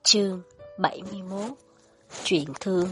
Chương 71. Chuyện thương.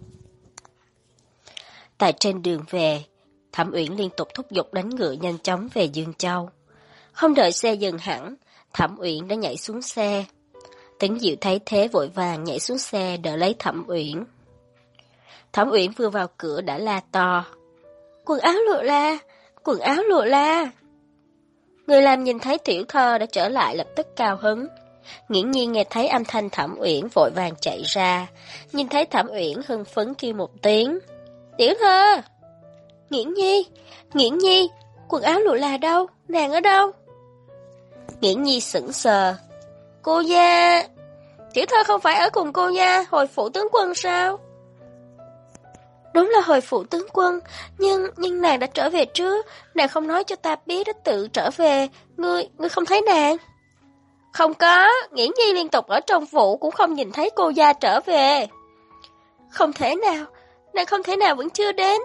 Tại trên đường về, Thẩm Uyển liên tục thúc giục đánh ngựa nhanh chóng về Dương Châu. Không đợi xe dừng hẳn, Thẩm Uyển đã nhảy xuống xe. Tĩnh Diệu thấy thế vội vàng nhảy xuống xe đỡ lấy Thẩm Uyển. Thẩm Uyển vừa vào cửa đã la to: "Quần áo lụa la! Quần áo lụa la!" Người làm nhìn thấy tiểu thơ đã trở lại lập tức cao hứng. Nghiễn Nhi nghe thấy âm thanh Thẩm Uyển vội vàng chạy ra, nhìn thấy Thẩm Uyển hưng phấn kêu một tiếng: "Tiểu thơ!" Nghiễn Nhi, quần áo lụa là đâu? Nàng ở đâu?" Nghiễn Nhi sững sờ: "Cô gia, tiểu thơ không phải ở cùng cô gia hồi phủ tướng quân sao?" "Đúng là hồi phủ tướng quân, nhưng nàng đã trở về trước, nàng không nói cho ta biết đã tự trở về, ngươi không thấy nàng?" "Không có, Nghiễn Nhi liên tục ở trong phủ cũng không nhìn thấy cô gia trở về." "Không thể nào, nàng không thể nào vẫn chưa đến."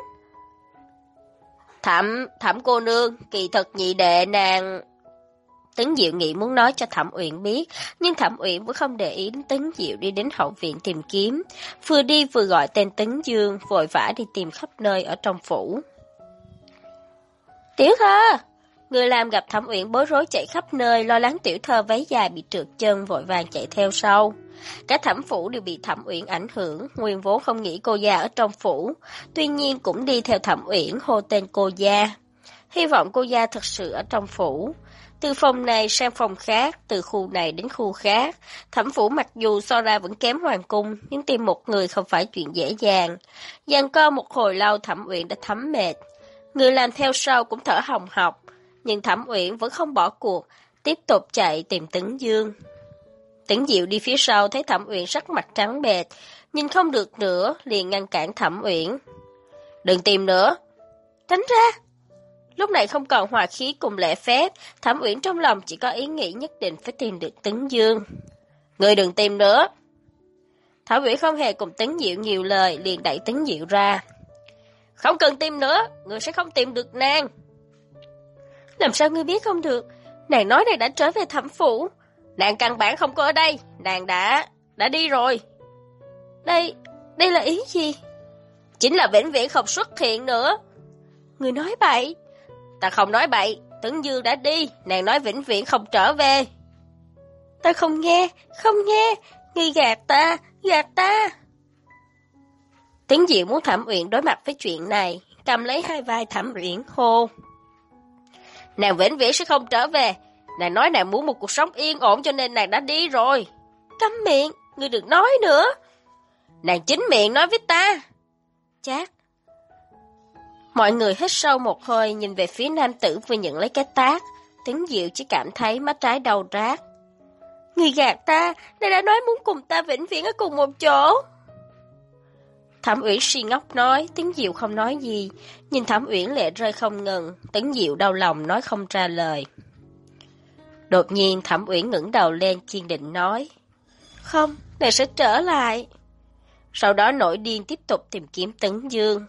Thẩm cô nương, kỳ thật nhị đệ nàng..." Tấn Diệu nghĩ muốn nói cho Thẩm Uyển biết, nhưng Thẩm Uyển vẫn không để ý đến Tấn Diệu đi đến hậu viện tìm kiếm, vừa đi vừa gọi tên Tấn Dương, vội vã đi tìm khắp nơi ở trong phủ. "Tiểu thơ!" Người làm gặp Thẩm Uyển bối rối chạy khắp nơi, lo lắng tiểu thơ váy dài bị trượt chân vội vàng chạy theo sau. Cả Thẩm phủ đều bị Thẩm Uyển ảnh hưởng, nguyên vốn không nghĩ cô gia ở trong phủ, tuy nhiên cũng đi theo Thẩm Uyển hô tên cô gia. Hy vọng cô gia thật sự ở trong phủ. Từ phòng này sang phòng khác, từ khu này đến khu khác, Thẩm phủ mặc dù so ra vẫn kém hoàng cung, nhưng tìm một người không phải chuyện dễ dàng. Giằng co một hồi lâu Thẩm Uyển đã thấm mệt. Người làm theo sau cũng thở hồng hộc, nhưng Thẩm Uyển vẫn không bỏ cuộc, tiếp tục chạy tìm Tấn Dương. Tấn Diệu đi phía sau thấy Thẩm Uyển sắc mặt trắng bệch, nhìn không được nữa, liền ngăn cản Thẩm Uyển. "Đừng tìm nữa, tránh ra." Lúc này không còn hòa khí cùng lễ phép, Thẩm Uyển trong lòng chỉ có ý nghĩ nhất định phải tìm được Tấn Dương. "Ngươi đừng tìm nữa." Thẩm Uyển không hề cùng Tấn Diệu nhiều lời, liền đẩy Tấn Diệu ra. "Không cần tìm nữa, ngươi sẽ không tìm được nàng." "Làm sao ngươi biết không được? Nàng nói nàng đã trở về Thẩm phủ." "Nàng căn bản không có ở đây, nàng đã đi rồi." Đây là ý gì?" "Chính là vĩnh viễn không xuất hiện nữa." "Ngươi nói bậy." "Ta không nói bậy, Tấn Dương đã đi, nàng nói vĩnh viễn không trở về." "Ta không nghe, ngươi gạt ta." Tấn Diệu muốn Thẩm Uyển đối mặt với chuyện này, cầm lấy hai vai Thẩm Uyển hô: "Nàng vĩnh viễn sẽ không trở về, nàng nói nàng muốn một cuộc sống yên ổn cho nên nàng đã đi rồi." "Câm miệng, ngươi đừng nói nữa." "Nàng chính miệng nói với ta." "Chát." Mọi người hít sâu một hơi nhìn về phía nam tử vừa nhận lấy cái tát. Tấn Diệu chỉ cảm thấy má trái đau rát. "Ngươi gạt ta, nàng đã nói muốn cùng ta vĩnh viễn ở cùng một chỗ." Thẩm Uyển si ngốc nói. Tấn Diệu không nói gì, nhìn Thẩm Uyển lệ rơi không ngừng. Tấn Diệu đau lòng nói không ra lời. Đột nhiên Thẩm Uyển ngẩng đầu lên kiên định nói: "Không, nàng sẽ trở lại." Sau đó nổi điên tiếp tục tìm kiếm Tấn Dương.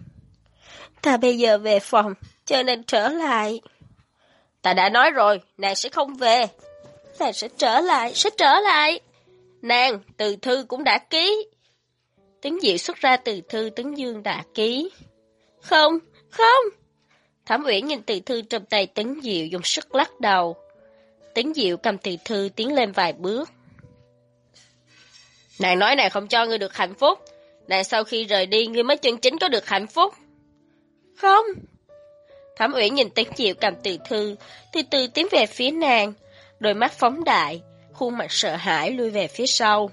"Ta bây giờ về phòng, chờ nàng trở lại." "Ta đã nói rồi, nàng sẽ không về." "Nàng sẽ trở lại." "Nàng, từ thư cũng đã ký." Tấn Diệu xuất ra từ thư Tấn Dương đã ký. Không. Thẩm Uyển nhìn từ thư trong tay Tấn Diệu dùng sức lắc đầu. Tấn Diệu cầm từ thư tiến lên vài bước. "Nàng nói nàng không cho ngươi được hạnh phúc, nàng sau khi rời đi ngươi mới chân chính có được hạnh phúc." "Không." Thẩm Uyển nhìn Tấn Diệu cầm từ thư, từ từ tiến về phía nàng, đôi mắt phóng đại, khuôn mặt sợ hãi lui về phía sau.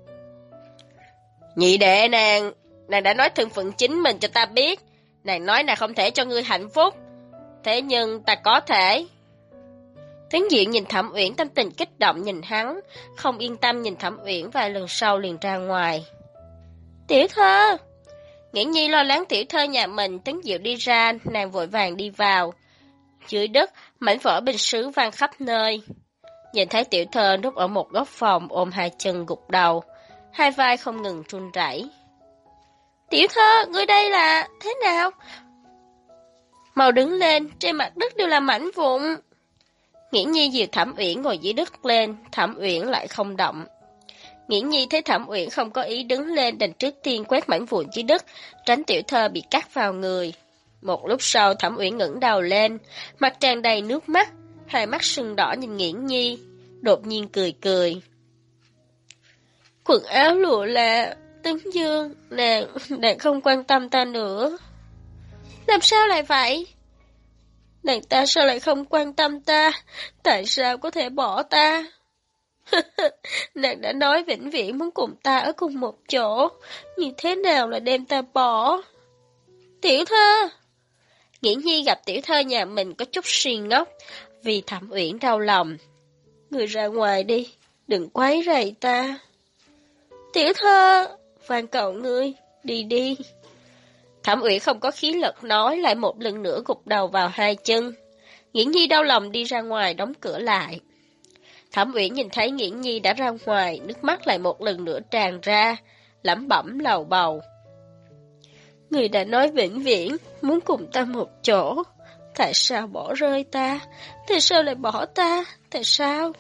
"Nhị đệ nàng đã nói thân phận chính mình cho ta biết, nàng nói nàng không thể cho ngươi hạnh phúc, thế nhưng ta có thể." Tấn Diệu nhìn Thẩm Uyển tâm tình kích động nhìn hắn, không yên tâm nhìn Thẩm Uyển vài lần sau liền ra ngoài. "Tiểu thơ!" Nghiễn Nhi lo lắng tiểu thơ nhà mình. Tấn Diệu đi ra, nàng vội vàng đi vào. Dưới đất, mảnh vỡ bình sứ văng khắp nơi. Nhìn thấy tiểu thơ núp ở một góc phòng ôm hai chân gục đầu, hai vai không ngừng run rẩy. "Tiểu thơ, ngươi đây là thế nào?" "Mau đứng lên, trên mặt đất đều là mảnh vụn." Nghiễn Nhi dìu Thẩm Uyển ngồi dưới đất lên, Thẩm Uyển lại không động. Nghiễn Nhi thấy Thẩm Uyển không có ý đứng lên, đành trước tiên quét mảnh vụn dưới đất, tránh tiểu thơ bị cắt vào người. Một lúc sau Thẩm Uyển ngẩng đầu lên, mặt tràn đầy nước mắt, hai mắt sưng đỏ nhìn Nghiễn Nhi, đột nhiên cười cười. Quần áo lụa là Tấn Dương, nàng không quan tâm ta nữa. Làm sao lại vậy? Nàng ta sao lại không quan tâm ta? Tại sao có thể bỏ ta? Nàng đã nói vĩnh viễn muốn cùng ta ở cùng một chỗ, như thế nào là đem ta bỏ? Tiểu thơ! Nghiễn Nhi gặp tiểu thơ nhà mình có chút suy ngốc, vì Thẩm Uyển đau lòng. Người ra ngoài đi, đừng quấy rầy ta. Tiểu thơ! Van cầu ngươi, đi đi. Thẩm Uyển không có khí lực nói, lại một lần nữa gục đầu vào hai chân. Nghiễn Nhi đau lòng đi ra ngoài đóng cửa lại. Thẩm Uyển nhìn thấy Nghiễn Nhi đã ra ngoài, nước mắt lại một lần nữa tràn ra, lẩm bẩm lầu bầu. Người đã nói vĩnh viễn, muốn cùng ta một chỗ. Tại sao bỏ rơi ta? Tại sao lại bỏ ta? Tại sao?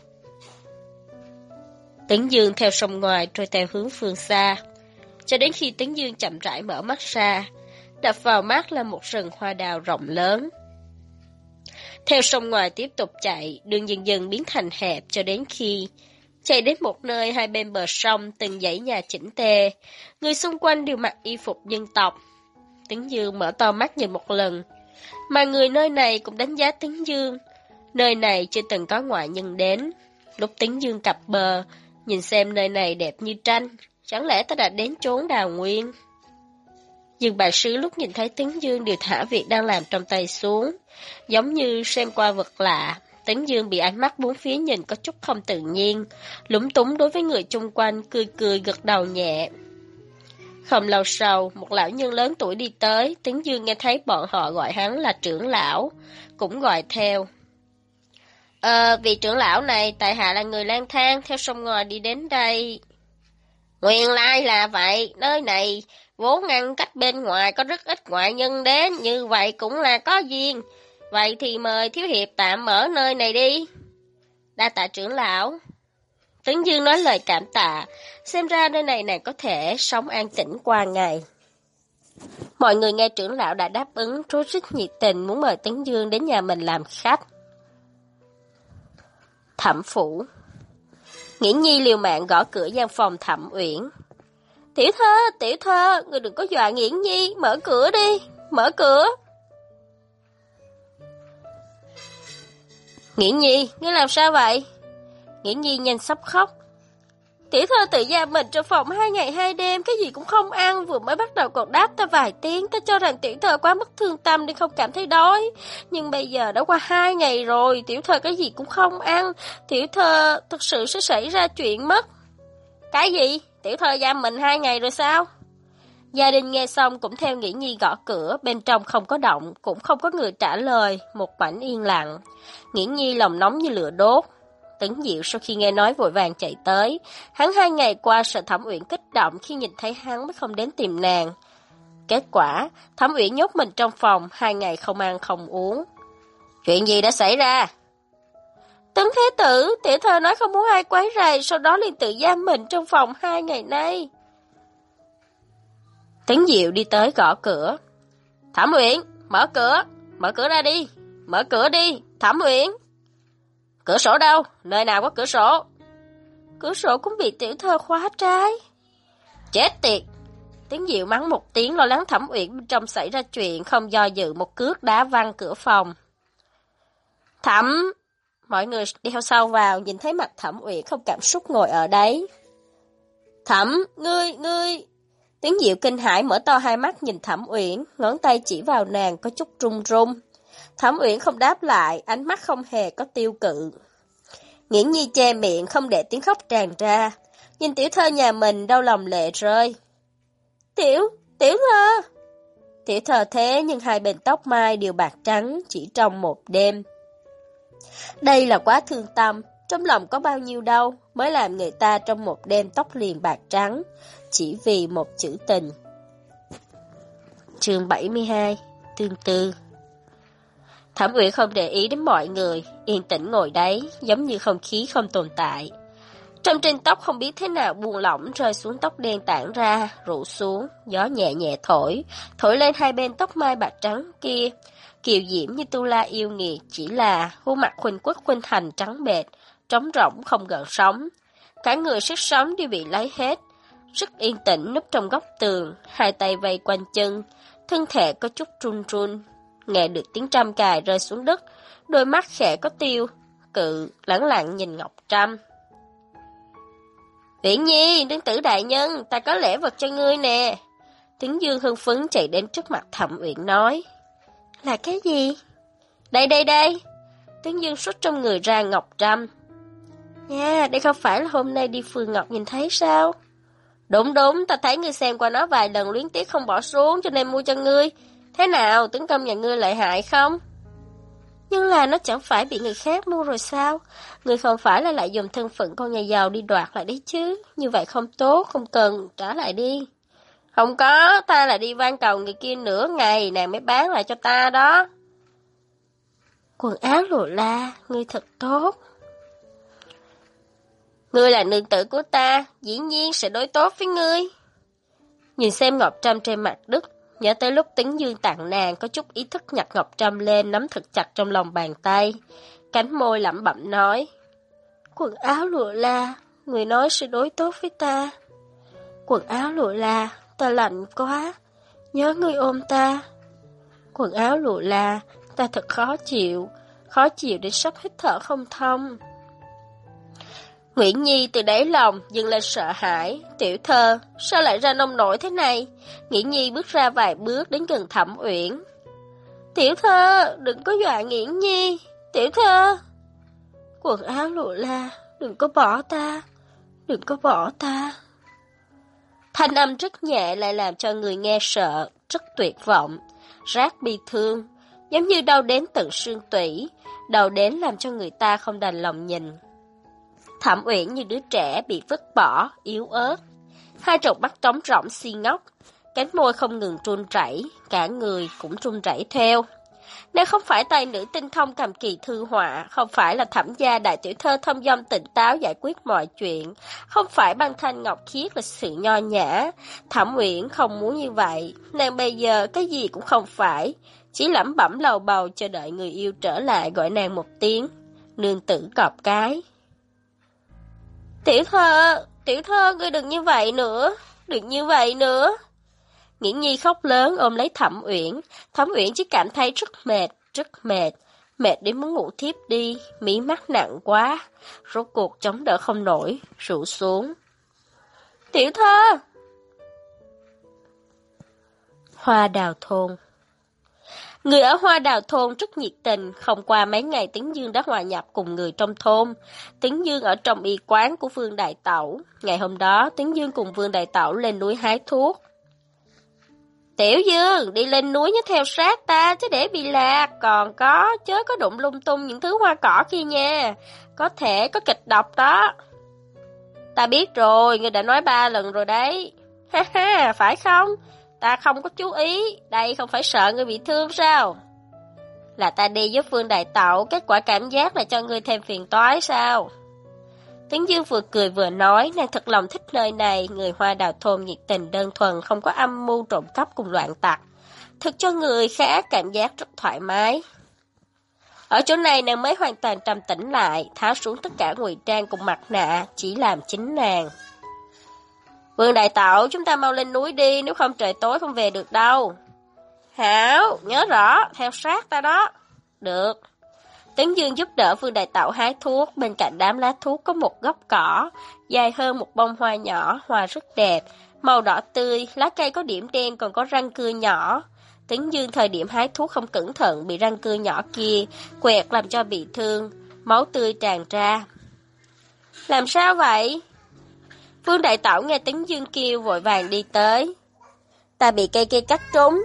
Tấn Dương theo sông ngoài trôi theo hướng phương xa, cho đến khi Tấn Dương chậm rãi mở mắt ra, đập vào mắt là một rừng hoa đào rộng lớn. Theo sông ngoài tiếp tục chạy, đường dần dần biến thành hẹp cho đến khi chạy đến một nơi hai bên bờ sông từng dãy nhà chỉnh tề, người xung quanh đều mặc y phục dân tộc. Tấn Dương mở to mắt nhìn một lần, mà người nơi này cũng đánh giá Tấn Dương. Nơi này chưa từng có ngoại nhân đến. Lúc Tấn Dương cập bờ, nhìn xem nơi này đẹp như tranh, chẳng lẽ ta đã đến chốn Đào Nguyên? Dương bà sứ lúc nhìn thấy Tấn Dương đều thả việc đang làm trong tay xuống, giống như xem qua vật lạ. Tấn Dương bị ánh mắt bốn phía nhìn có chút không tự nhiên, lúng túng đối với người chung quanh, cười cười gật đầu nhẹ. Không lâu sau, một lão nhân lớn tuổi đi tới, Tấn Dương nghe thấy bọn họ gọi hắn là trưởng lão, cũng gọi theo. Vị trưởng lão này, tại hạ là người lang thang theo sông ngòi đi đến đây. Nguyên lai là vậy, nơi này vốn ngăn cách bên ngoài có rất ít ngoại nhân đến, như vậy cũng là có duyên. Vậy thì mời thiếu hiệp tạm ở nơi này đi. Đa tạ trưởng lão. Tấn Dương nói lời cảm tạ, xem ra nơi này nàng có thể sống an tĩnh qua ngày. Mọi người nghe trưởng lão đã đáp ứng, rối rít nhiệt tình muốn mời Tấn Dương đến nhà mình làm khách. Thẩm phủ. Nghiễn Nhi liều mạng gõ cửa gian phòng Thẩm Uyển. Tiểu thơ, người đừng có dọa Nghiễn Nhi, mở cửa đi, mở cửa. Nghiễn Nhi, ngươi làm sao vậy? Nghiễn Nhi nhanh sắp khóc. Tiểu thơ tự giam mình trong phòng 2 ngày 2 đêm, cái gì cũng không ăn, vừa mới bắt đầu còn đáp ta vài tiếng, ta cho rằng tiểu thơ quá mất thương tâm nên không cảm thấy đói. Nhưng bây giờ đã qua 2 ngày rồi, tiểu thơ cái gì cũng không ăn, tiểu thơ thực sự sẽ xảy ra chuyện mất. Cái gì? Tiểu thơ giam mình 2 ngày rồi sao? Gia đình nghe xong cũng theo Nghiễn Nhi gõ cửa, bên trong không có động, cũng không có người trả lời, một mảnh yên lặng. Nghiễn Nhi lòng nóng như lửa đốt. Tấn Diệu sau khi nghe nói vội vàng chạy tới, hắn 2 ngày qua sợ Thẩm Uyển kích động khi nhìn thấy hắn mới không đến tìm nàng. Kết quả, Thẩm Uyển nhốt mình trong phòng 2 ngày không ăn không uống. Chuyện gì đã xảy ra? Tấn Thế Tử, tiểu thơ nói không muốn ai quấy rầy, sau đó liền tự giam mình trong phòng 2 ngày nay. Tấn Diệu đi tới gõ cửa. Thẩm Uyển, mở cửa ra đi, mở cửa đi, Thẩm Uyển. Cửa sổ đâu? Nơi nào có cửa sổ? Cửa sổ cũng bị tiểu thơ khóa trái. Chết tiệt! Tấn Diệu mắng một tiếng, lo lắng Thẩm Uyển bên trong xảy ra chuyện, không do dự một cước đá văng cửa phòng. Thẩm! Mọi người đeo sau vào, nhìn thấy mặt Thẩm Uyển không cảm xúc ngồi ở đấy. Thẩm, ngươi... Tấn Diệu kinh hãi mở to hai mắt nhìn Thẩm Uyển, ngón tay chỉ vào nàng có chút run run. Thẩm Uyển không đáp lại, ánh mắt không hề có tiêu cự. Nghiễn Nhi che miệng không để tiếng khóc tràn ra, nhìn tiểu thơ nhà mình đau lòng lệ rơi. Tiểu thơ! Tiểu thơ thế nhưng hai bên tóc mai đều bạc trắng chỉ trong một đêm. Đây là quá thương tâm, trong lòng có bao nhiêu đau mới làm người ta trong một đêm tóc liền bạc trắng, chỉ vì một chữ tình. Chương 72, tương tư. Thẩm Uyển không để ý đến mọi người, yên tĩnh ngồi đấy, giống như không khí không tồn tại. Trong trên tóc không biết thế nào buông lỏng rơi xuống tóc đen tản ra, rủ xuống, gió nhẹ nhẹ thổi lên hai bên tóc mai bạc trắng kia. Kiều diễm như tu la yêu nghiệt, chỉ là khuôn mặt khuynh quốc khuynh thành trắng bệch, trống rỗng không gợn sóng. Cả người sức sống đều bị lấy hết, rất yên tĩnh núp trong góc tường, hai tay vây quanh chân, thân thể có chút run run. Nghe được tiếng trăm cài rơi xuống đất, đôi mắt khẽ có tiêu, cự, lẳng lặng nhìn Ngọc Trâm. Uyển Nhi, đương tử đại nhân, ta có lễ vật cho ngươi nè. Tiếng Dương hưng phấn chạy đến trước mặt Thẩm Uyển nói. Là cái gì? Đây đây đây. Tiếng Dương xuất trong người ra Ngọc Trâm. Nha, đây không phải là hôm nay đi phường Ngọc nhìn thấy sao? Đúng đúng, ta thấy ngươi xem qua nó vài lần luyến tiếc không bỏ xuống cho nên mua cho ngươi. Thế nào, tướng công nhà ngươi lợi hại không? Nhưng là nó chẳng phải bị người khác mua rồi sao? Ngươi không phải là lại dùng thân phận con nhà giàu đi đoạt lại đấy chứ? Như vậy không tốt, không cần, trả lại đi. Không có, ta là đi van cầu người kia nửa ngày, nàng mới bán lại cho ta đó. Quần áo lụa la, ngươi thật tốt. Ngươi là nương tử của ta, dĩ nhiên sẽ đối tốt với ngươi. Nhìn xem Ngọc Trâm trên mặt đất, nhớ tới lúc Tĩnh Dương tặng nàng có chút ý thức nhặt Ngọc Trâm lên nắm thật chặt trong lòng bàn tay. Cánh môi lẩm bẩm nói. Quần áo lụa la, người nói sẽ đối tốt với ta. Quần áo lụa la, ta lạnh quá, nhớ ngươi ôm ta. Quần áo lụa la, ta thật khó chịu đến sắp hít thở không thông. Nguyễn Nhi từ đáy lòng dừng lên sợ hãi. Tiểu thơ, sao lại ra nông nổi thế này? Nguyễn Nhi bước ra vài bước đến gần Thẩm Uyển. Tiểu thơ, đừng có dọa Nguyễn Nhi. Tiểu thơ. Quần áo lụa la, đừng có bỏ ta. Đừng có bỏ ta. Thanh âm rất nhẹ lại làm cho người nghe sợ, rất tuyệt vọng, rát bi thương, giống như đau đến tận xương tủy, đau đến làm cho người ta không đành lòng nhìn. Thẩm Uyển như đứa trẻ bị vứt bỏ, yếu ớt, hai tròng mắt trống rỗng si ngốc, cánh môi không ngừng run rẩy, cả người cũng run rẩy theo. Nếu không phải tài nữ tinh thông cầm kỳ thư họa, không phải là Thẩm gia đại tiểu thơ thông dong tỉnh táo giải quyết mọi chuyện, không phải băng thanh ngọc khiết lịch sự nho nhã, Thẩm Uyển không muốn như vậy. Nàng bây giờ cái gì cũng không phải, chỉ lẩm bẩm lầu bầu chờ đợi người yêu trở lại gọi nàng một tiếng nương tử cọp cái. Tiểu thơ, ngươi đừng như vậy nữa, đừng như vậy nữa. Nghiễn Nhi khóc lớn ôm lấy Thẩm Uyển chỉ cảm thấy rất mệt đến muốn ngủ thiếp đi, mí mắt nặng quá, rốt cuộc chống đỡ không nổi, rủ xuống. Tiểu thơ! Hoa Đào Thôn. Người ở Hoa Đào Thôn rất nhiệt tình, không qua mấy ngày Tĩnh Dương đã hòa nhập cùng người trong thôn. Tĩnh Dương ở trong y quán của Vương Đại Tẩu. Ngày hôm đó, Tĩnh Dương cùng Vương Đại Tẩu lên núi hái thuốc. Tiểu Dương, đi lên núi nhớ theo sát ta, chứ để bị lạc, còn có, chớ có đụng lung tung những thứ hoa cỏ kia nha, có thể có kịch độc đó. Ta biết rồi, ngươi đã nói 3 lần rồi đấy. Ha ha, phải không? Ta không có chú ý, đây không phải sợ ngươi bị thương sao? Là ta đi với Phương Đại Tẩu, kết quả cảm giác là cho ngươi thêm phiền toái sao? Tĩnh Dương vừa cười vừa nói, nàng thật lòng thích nơi này, người Hoa Đào Thôn nhiệt tình đơn thuần, không có âm mưu trộm cắp cùng loạn tặc. Thực cho người khác cảm giác rất thoải mái. Ở chỗ này nàng mới hoàn toàn trầm tĩnh lại, tháo xuống tất cả ngụy trang cùng mặt nạ, chỉ làm chính nàng. Vương Đại Tẩu, chúng ta mau lên núi đi, nếu không trời tối không về được đâu. Hảo, nhớ rõ, theo sát ta đó. Được. Tĩnh Dương giúp đỡ Vương Đại Tẩu hái thuốc, bên cạnh đám lá thuốc có một gốc cỏ, dài hơn một bông hoa nhỏ, hoa rất đẹp, màu đỏ tươi, lá cây có điểm đen còn có răng cưa nhỏ. Tĩnh Dương thời điểm hái thuốc không cẩn thận bị răng cưa nhỏ kia quẹt làm cho bị thương, máu tươi tràn ra. Làm sao vậy? Vương Đại Tẩu nghe Tĩnh Dương kêu vội vàng đi tới. Ta bị cây kia cắt trúng.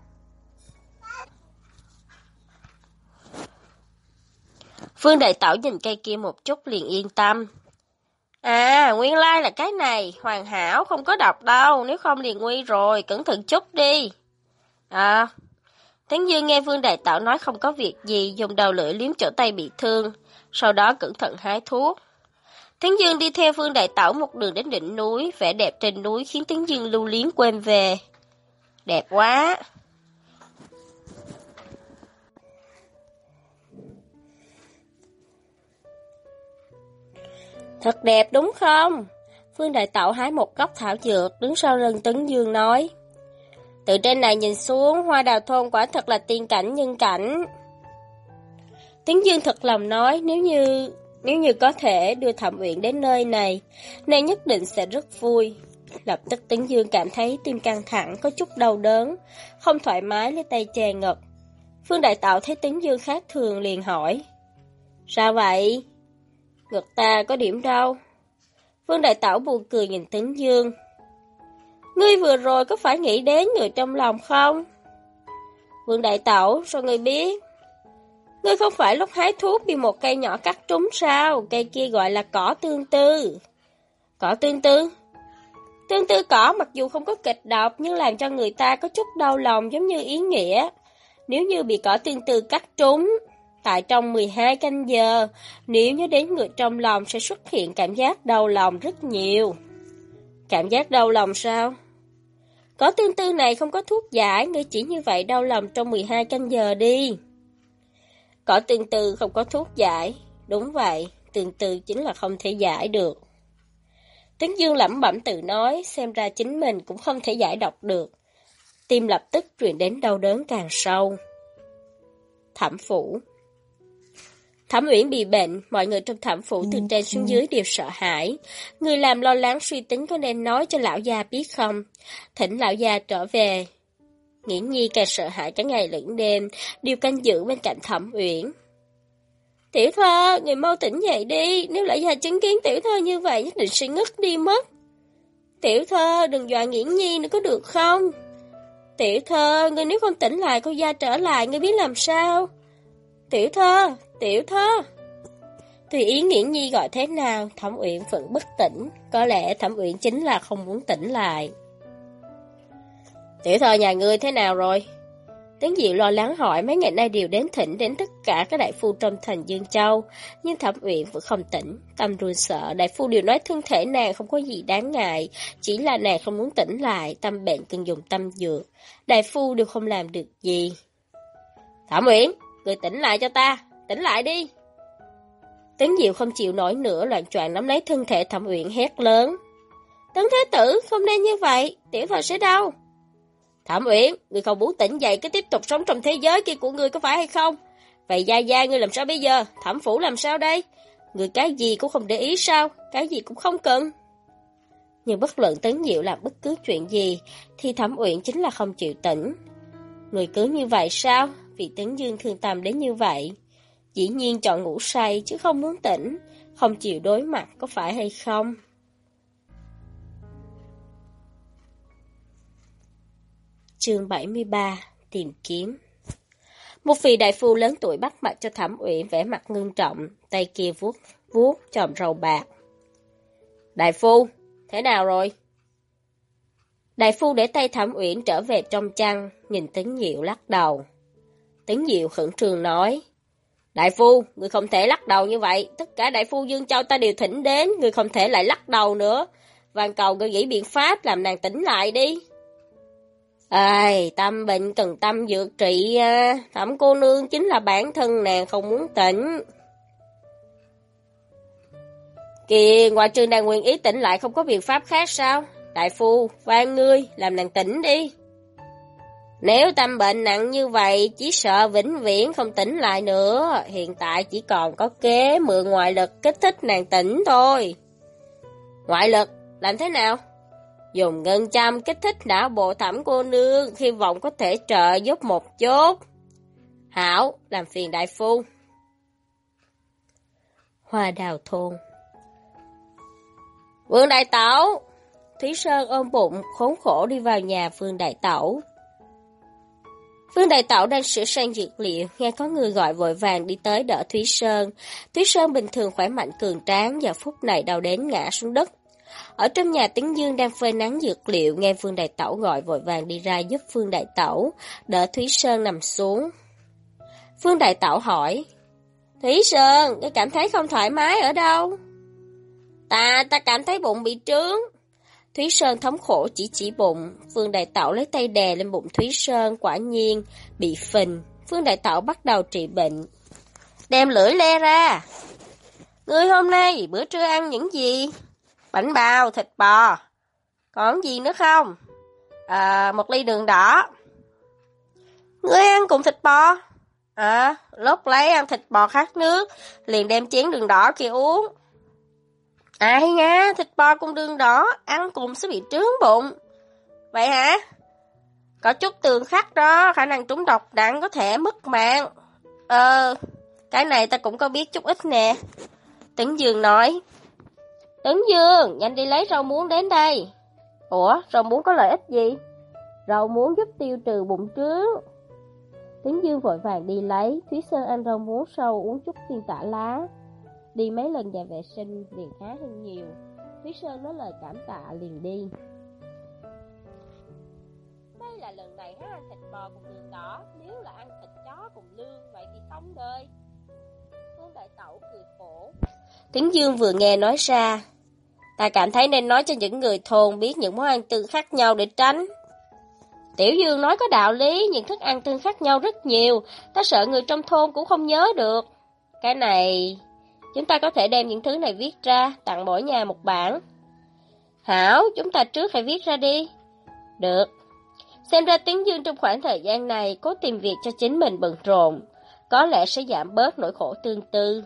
Vương Đại Tẩu nhìn cây kia một chút liền yên tâm. À, nguyên lai là cái này, hoàn hảo, không có độc đâu, nếu không liền nguy rồi, cẩn thận chút đi. À, Tĩnh Dương nghe Vương Đại Tẩu nói không có việc gì, dùng đầu lưỡi liếm chỗ tay bị thương, sau đó cẩn thận hái thuốc. Tấn Dương đi theo Phương Đại Tẩu một đường đến đỉnh núi, vẻ đẹp trên núi khiến Tấn Dương lưu luyến quên về. Đẹp quá! Thật đẹp đúng không? Phương Đại Tẩu hái một gốc thảo dược, đứng sau lưng Tấn Dương nói. Từ trên này nhìn xuống, Hoa Đào thôn quả thật là tiên cảnh nhân cảnh. Tấn Dương thật lòng nói, nếu như có thể đưa Thẩm Uyển đến nơi này, nàng nhất định sẽ rất vui. Lập tức Tấn Dương cảm thấy tim căng thẳng, có chút đau đớn, không thoải mái lấy tay che ngực. Phương Đại Tẩu thấy Tấn Dương khác thường liền hỏi. Sao vậy? Ngực ta có điểm đau. Phương Đại Tẩu buồn cười nhìn Tấn Dương. Ngươi vừa rồi có phải nghĩ đến người trong lòng không? Phương Đại Tẩu, sao ngươi biết? Ngươi không phải lúc hái thuốc bị một cây nhỏ cắt trúng sao? Cây kia gọi là cỏ tương tư. Cỏ tương tư? Tương tư cỏ mặc dù không có kịch độc nhưng làm cho người ta có chút đau lòng giống như ý nghĩa. Nếu như bị cỏ tương tư cắt trúng, tại trong 12 canh giờ, nếu nhớ đến người trong lòng sẽ xuất hiện cảm giác đau lòng rất nhiều. Cảm giác đau lòng sao? Cỏ tương tư này không có thuốc giải, ngươi chỉ như vậy đau lòng trong 12 canh giờ đi. Cỏ tương tư không có thuốc giải, đúng vậy, tương tư chính là không thể giải được. Tấn Dương lẩm bẩm tự nói, xem ra chính mình cũng không thể giải độc được. Tim lập tức truyền đến đau đớn càng sâu. Thẩm phủ. Thẩm Uyển bị bệnh, mọi người trong thẩm phủ từ trên xuống dưới đều sợ hãi. Người làm lo lắng suy tính có nên nói cho lão gia biết không? Thỉnh lão gia trở về. Nghiễn Nhi càng sợ hãi cả ngày lẫn đêm, đều canh giữ bên cạnh Thẩm Uyển. Tiểu thơ, người mau tỉnh dậy đi, nếu lão gia chứng kiến tiểu thơ như vậy nhất định sẽ ngất đi mất. Tiểu thơ, đừng dọa Nghiễn Nhi nữa có được không? Tiểu thơ, người nếu không tỉnh lại cô gia trở lại, người biết làm sao? Tiểu thơ, tiểu thơ. Tùy ý Nghiễn Nhi gọi thế nào, Thẩm Uyển vẫn bất tỉnh. Có lẽ Thẩm Uyển chính là không muốn tỉnh lại. Tiểu thơ nhà ngươi thế nào rồi? Tấn Diệu lo lắng hỏi, mấy ngày nay đều đến thỉnh đến tất cả các đại phu trong thành Dương Châu. Nhưng Thẩm Uyển vẫn không tỉnh, tâm run sợ. Đại phu đều nói thân thể nàng không có gì đáng ngại, chỉ là nàng không muốn tỉnh lại, tâm bệnh cần dùng tâm dược. Đại phu đều không làm được gì. Thẩm Uyển, người tỉnh lại cho ta, tỉnh lại đi. Tấn Diệu không chịu nổi nữa, loạn choạng nắm lấy thân thể Thẩm Uyển hét lớn. Tấn Thế Tử, không nên như vậy, tiểu thơ sẽ đau. Thẩm Uyển, ngươi không muốn tỉnh dậy cứ tiếp tục sống trong thế giới kia của ngươi có phải hay không? Vậy Gia Gia ngươi làm sao bây giờ? Thẩm phủ làm sao đây? Ngươi cái gì cũng không để ý sao? Cái gì cũng không cần. Nhưng bất luận Tấn Diệu làm bất cứ chuyện gì thì Thẩm Uyển chính là không chịu tỉnh. Người cứ như vậy sao? Vì Tấn Dương thương tâm đến như vậy. Dĩ nhiên chọn ngủ say chứ không muốn tỉnh, không chịu đối mặt có phải hay không? Chương 73 Tìm kiếm. Một vị đại phu lớn tuổi bắt mạch cho Thẩm Uyển, vẻ mặt ngưng trọng, tay kia vuốt chòm râu bạc. Đại phu, thế nào rồi? Đại phu để tay Thẩm Uyển trở về trong chăn, nhìn Tấn Diệu lắc đầu. Tấn Diệu khẩn trương nói, đại phu, người không thể lắc đầu như vậy, tất cả đại phu Dương Châu ta đều thỉnh đến, người không thể lại lắc đầu nữa. Van cầu người nghĩ biện pháp làm nàng tỉnh lại đi. Ai, tâm bệnh cần tâm dược trị à, Thẩm cô nương chính là bản thân nàng không muốn tỉnh. Kìa, ngoài trừ nàng nguyện ý tỉnh lại không có biện pháp khác sao? Đại phu, van ngươi, làm nàng tỉnh đi. Nếu tâm bệnh nặng như vậy, chỉ sợ vĩnh viễn không tỉnh lại nữa. Hiện tại chỉ còn có kế mượn ngoại lực kích thích nàng tỉnh thôi. Ngoại lực, làm thế nào? Dùng ngân châm kích thích não bộ Thẩm cô nương, hy vọng có thể trợ giúp một chút. Hảo, làm phiền đại phu. Hoa Đào thôn. Vương đại tẩu! Thúy Sơn ôm bụng, khốn khổ đi vào nhà Vương đại tẩu. Vương đại tẩu đang sửa sang dược liệu, nghe có người gọi vội vàng đi tới đỡ Thúy Sơn. Thúy Sơn bình thường khỏe mạnh cường tráng, giờ phút này đau đến ngã xuống đất. Ở trong nhà Tấn Dương đang phơi nắng dược liệu, nghe Vương đại tẩu gọi vội vàng đi ra giúp Vương đại tẩu, đỡ Thúy Sơn nằm xuống. Vương đại tẩu hỏi, Thúy Sơn, ngươi cảm thấy không thoải mái ở đâu? Ta cảm thấy bụng bị trướng. Thúy Sơn thống khổ chỉ bụng. Phương Đại Tẩu lấy tay đè lên bụng Thúy Sơn, quả nhiên bị phình. Phương Đại Tẩu bắt đầu trị bệnh. Đem lưỡi le ra. Ngươi hôm nay bữa trưa ăn những gì? Bánh bao, thịt bò. Còn gì nữa không? Một ly đường đỏ. Ngươi ăn cùng thịt bò? Lúc lấy ăn thịt bò khát nước, liền đem chén đường đỏ kia uống. Ai nha, thịt bò cùng đường đỏ, ăn cùng sẽ bị trướng bụng. Vậy hả? Có chút tường khắc đó, khả năng trúng độc nặng có thể mất mạng. Cái này ta cũng có biết chút ít nè. Tấn Dương nói. Tấn Dương, nhanh đi lấy rau muống đến đây. Ủa, rau muống có lợi ích gì? Rau muống giúp tiêu trừ bụng trướng. Tấn Dương vội vàng đi lấy. Thúy Sơn ăn rau muống sâu, uống chút tiên tả lá. Đi mấy lần nhà vệ sinh liền khá hơn nhiều. Thúy Sơn nói lời cảm tạ liền đi. Đây là lần này hắn ăn thịt bò cùng đường đỏ. Nếu là ăn thịt chó cùng lương, vậy thì xong đời. Phương Đại Tẩu cười khổ. Tấn Dương vừa nghe nói ra. Ta cảm thấy nên nói cho những người thôn biết những món ăn tương khác nhau để tránh. Tiểu Dương nói có đạo lý, những thức ăn tương khác nhau rất nhiều. Ta sợ người trong thôn cũng không nhớ được. Cái này... Chúng ta có thể đem những thứ này viết ra, tặng mỗi nhà một bản. Hảo, chúng ta trước hãy viết ra đi. Được. Xem ra Tấn Dương trong khoảng thời gian này cố tìm việc cho chính mình bận rộn. Có lẽ sẽ giảm bớt nỗi khổ tương tư.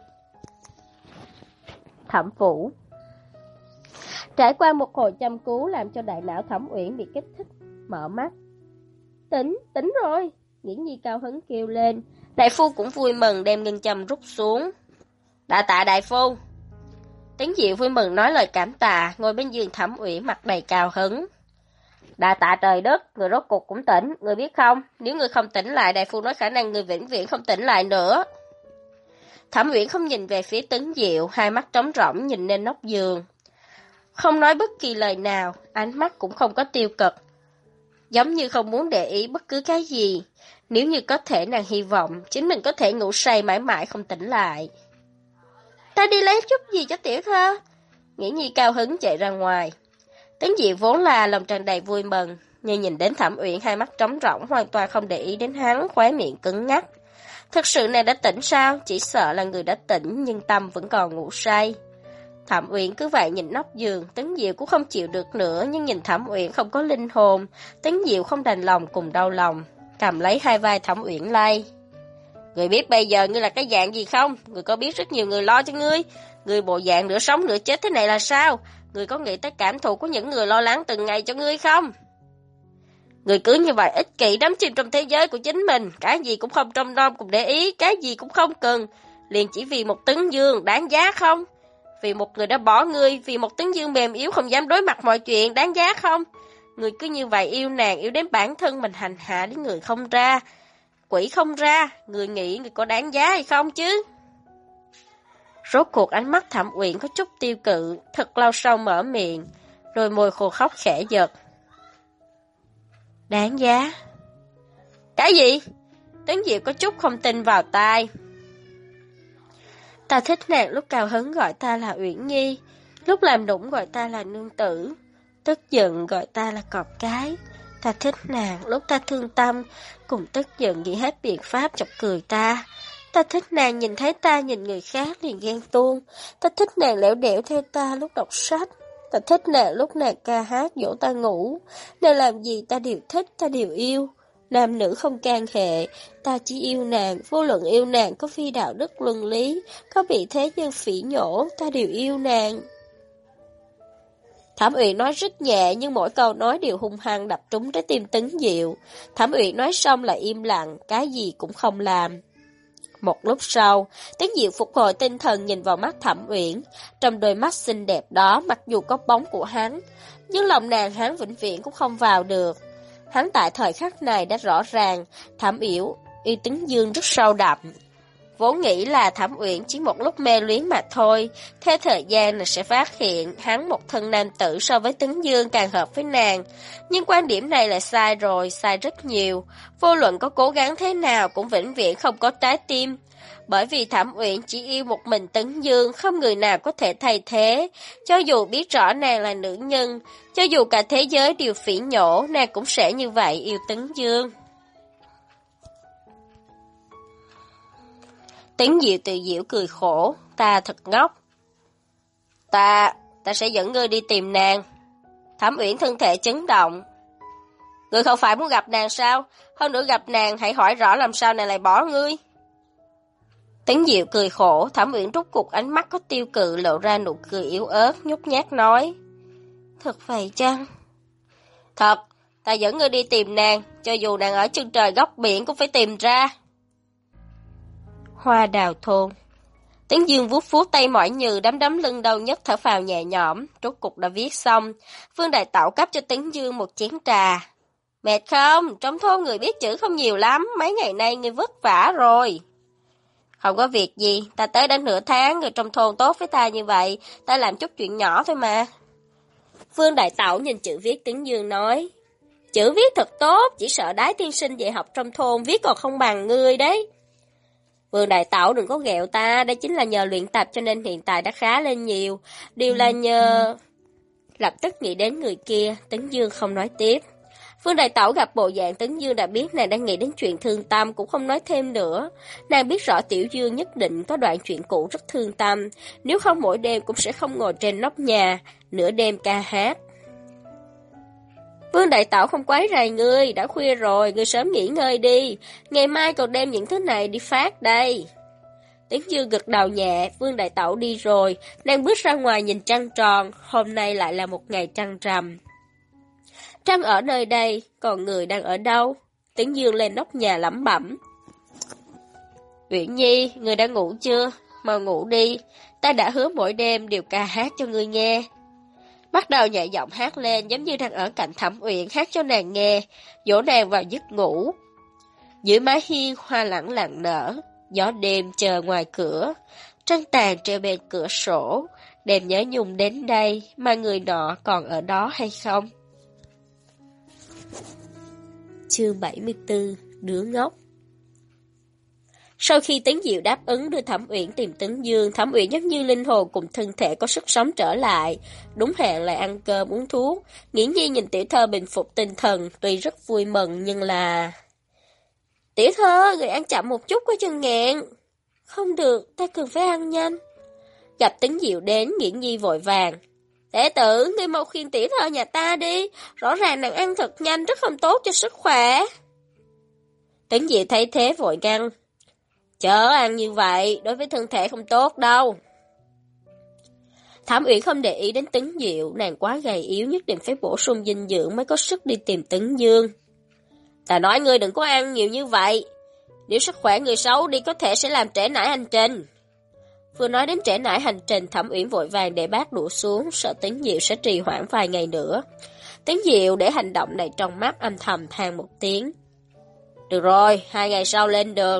Thẩm Phủ. Trải qua một hồi chăm cứu làm cho đại não Thẩm Uyển bị kích thích, mở mắt. Tỉnh rồi. Nghiễn Nhi cao hứng kêu lên. Đại phu cũng vui mừng đem ngân châm rút xuống. Đa tạ đại phu. Tấn Diệu vui mừng nói lời cảm tạ, ngồi bên giường Thẩm Uyển mặt đầy cao hứng. Đa tạ trời đất, người rốt cuộc cũng tỉnh, người biết không? Nếu người không tỉnh lại, đại phu nói khả năng người vĩnh viễn không tỉnh lại nữa. Thẩm Uyển không nhìn về phía Tấn Diệu, hai mắt trống rỗng nhìn lên nóc giường. Không nói bất kỳ lời nào, ánh mắt cũng không có tiêu cực. Giống như không muốn để ý bất cứ cái gì. Nếu như có thể nàng hy vọng chính mình có thể ngủ say mãi mãi không tỉnh lại. Ta đi lấy chút gì cho tiểu thơ. Nghiễn Nhi cao hứng chạy ra ngoài. Tấn Diệu vốn là lòng tràn đầy vui mừng, nhưng nhìn đến Thẩm Uyển hai mắt trống rỗng hoàn toàn không để ý đến hắn, khóe miệng cứng ngắc. Thật sự nàng đã tỉnh sao? Chỉ sợ là người đã tỉnh nhưng tâm vẫn còn ngủ say. Thẩm Uyển cứ vậy nhìn nóc giường, Tấn Diệu cũng không chịu được nữa, nhưng nhìn Thẩm Uyển không có linh hồn, Tấn Diệu không đành lòng cùng đau lòng, cầm lấy hai vai Thẩm Uyển lay. Người biết bây giờ ngươi là cái dạng gì không? Người có biết rất nhiều người lo cho ngươi. Người bộ dạng nửa sống nửa chết thế này là sao? Người có nghĩ tới cảm thụ của những người lo lắng từng ngày cho ngươi không? Người cứ như vậy ích kỷ đắm chìm trong thế giới của chính mình, cái gì cũng không trông nom cùng để ý, cái gì cũng không cần, liền chỉ vì một Tấn Dương đáng giá không? Vì một người đã bỏ ngươi, vì một Tấn Dương mềm yếu không dám đối mặt mọi chuyện, đáng giá không? Người cứ như vậy yêu nàng, yêu đến bản thân mình hành hạ đến người không ra, quỷ không ra, người nghĩ người có đáng giá hay không chứ? Rốt cuộc ánh mắt Thẩm Uyển có chút tiêu cự, thật lâu sau mở miệng, đôi môi khô khóc khẽ giật. Đáng giá? Cái gì? Tấn Diệu có chút không tin vào tai. Ta thích nàng lúc cao hứng gọi ta là Uyển Nhi, lúc làm nũng gọi ta là nương tử, tức giận gọi ta là cọp cái. Ta thích nàng lúc ta thương tâm, cùng tức giận nghĩ hết biện pháp chọc cười ta. Ta thích nàng nhìn thấy ta nhìn người khác liền ghen tuông. Ta thích nàng lẻo đẻo theo ta lúc đọc sách. Ta thích nàng lúc nàng ca hát dỗ ta ngủ. Nàng làm gì ta đều thích, ta đều yêu. Nam nữ không can hệ, ta chỉ yêu nàng, vô luận yêu nàng có phi đạo đức luân lý, có bị thế nhân phỉ nhổ, ta đều yêu nàng. Thẩm Uyển nói rất nhẹ nhưng mỗi câu nói đều hung hăng đập trúng trái tim Tấn Diệu. Thẩm Uyển nói xong lại im lặng, cái gì cũng không làm. Một lúc sau, Tấn Diệu phục hồi tinh thần nhìn vào mắt Thẩm Uyển, trong đôi mắt xinh đẹp đó mặc dù có bóng của hắn, nhưng lòng nàng hắn vĩnh viễn cũng không vào được. Hắn tại thời khắc này đã rõ ràng, Thẩm Uyển yêu Tấn Dương rất sâu đậm. Vốn nghĩ là Thẩm Uyển chỉ một lúc mê luyến mà thôi, theo thời gian là sẽ phát hiện hắn một thân nam tử so với Tấn Dương càng hợp với nàng. Nhưng quan điểm này là sai rồi, sai rất nhiều. Vô luận có cố gắng thế nào cũng vĩnh viễn không có trái tim. Bởi vì Thẩm Uyển chỉ yêu một mình Tấn Dương, không người nào có thể thay thế. Cho dù biết rõ nàng là nữ nhân, cho dù cả thế giới đều phỉ nhổ, nàng cũng sẽ như vậy yêu Tấn Dương. Tấn Diệu tự giễu cười khổ, ta thật ngốc. Ta sẽ dẫn ngươi đi tìm nàng. Thẩm Uyển thân thể chấn động. Ngươi không phải muốn gặp nàng sao? Hơn nữa gặp nàng hãy hỏi rõ làm sao nàng lại bỏ ngươi. Tấn Diệu cười khổ, Thẩm Uyển rút cục ánh mắt có tiêu cự lộ ra nụ cười yếu ớt, nhút nhát nói. Thật vậy chăng? Thật, ta dẫn ngươi đi tìm nàng, cho dù nàng ở chân trời góc biển cũng phải tìm ra. Hoa đào thôn. Tấn Dương vuốt vuốt tay mỏi nhừ, đấm lưng đau nhất thở phào nhẹ nhõm, rốt cục đã viết xong. Vương Đại Tẩu cấp cho Tấn Dương một chén trà. Mệt không? Trong thôn người biết chữ không nhiều lắm, mấy ngày nay người vất vả rồi. Không có việc gì, ta tới đã nửa tháng, người trong thôn tốt với ta như vậy, ta làm chút chuyện nhỏ thôi mà. Vương Đại Tẩu nhìn chữ viết Tấn Dương nói. Chữ viết thật tốt, chỉ sợ Đái tiên sinh dạy học trong thôn viết còn không bằng ngươi đấy. Vương Đại Tẩu đừng có ghẹo ta, đây chính là nhờ luyện tập cho nên hiện tại đã khá lên nhiều. Điều là nhờ... Lập tức nghĩ đến người kia, Tấn Dương không nói tiếp. Vương Đại Tẩu gặp bộ dạng Tấn Dương đã biết nàng đang nghĩ đến chuyện thương tâm, cũng không nói thêm nữa. Nàng biết rõ Tiểu Dương nhất định có đoạn chuyện cũ rất thương tâm, nếu không mỗi đêm cũng sẽ không ngồi trên nóc nhà, nửa đêm ca hát. Vương Đại Tẩu không quấy rầy ngươi, đã khuya rồi, ngươi sớm nghỉ ngơi đi, ngày mai còn đem những thứ này đi phát đây. Tấn Dương gật đầu nhẹ, Vương Đại Tẩu đi rồi, nàng bước ra ngoài nhìn trăng tròn, hôm nay lại là một ngày trăng rằm. Trăng ở nơi đây, còn người đang ở đâu? Tấn Dương lên nóc nhà lẩm bẩm. Uyển Nhi, người đã ngủ chưa? Mau ngủ đi, ta đã hứa mỗi đêm đều ca hát cho ngươi nghe. Bắt đầu nhẹ giọng hát lên giống như đang ở cạnh Thẩm Uyển hát cho nàng nghe, dỗ nàng vào giấc ngủ. Dưới mái hiên hoa lẳng lặng nở, gió đêm chờ ngoài cửa, trăng tàn treo bên cửa sổ, đêm nhớ nhung đến đây mà người nọ còn ở đó hay không? Chương 74, đứa ngốc. Sau khi Tấn Diệu đáp ứng đưa Thẩm Uyển tìm Tấn Dương, Thẩm Uyển giống như linh hồn cùng thân thể có sức sống trở lại, đúng hẹn lại ăn cơm uống thuốc. Nghiễn Nhi nhìn tiểu thơ bình phục tinh thần, tuy rất vui mừng nhưng là... Tiểu thơ, người ăn chậm một chút có chừng nghẹn. Không được, ta cần phải ăn nhanh. Gặp Tấn Diệu đến, Nghiễn Nhi vội vàng. Đệ tử, ngươi mau khuyên tiểu thơ nhà ta đi, rõ ràng nàng ăn thật nhanh rất không tốt cho sức khỏe. Tấn Diệu thấy thế vội ngăn. Chớ ăn như vậy, đối với thân thể không tốt đâu. Thẩm Uyển không để ý đến Tấn Diệu, nàng quá gầy yếu nhất định phải bổ sung dinh dưỡng mới có sức đi tìm Tấn Dương. Ta nói ngươi đừng có ăn nhiều như vậy, nếu sức khỏe người xấu đi có thể sẽ làm trễ nải hành trình. Vừa nói đến trễ nải hành trình, Thẩm Uyển vội vàng để bát đũa xuống, sợ Tấn Diệu sẽ trì hoãn vài ngày nữa. Tấn Diệu để hành động này trong mắt âm thầm than một tiếng. Được rồi, 2 ngày sau lên đường.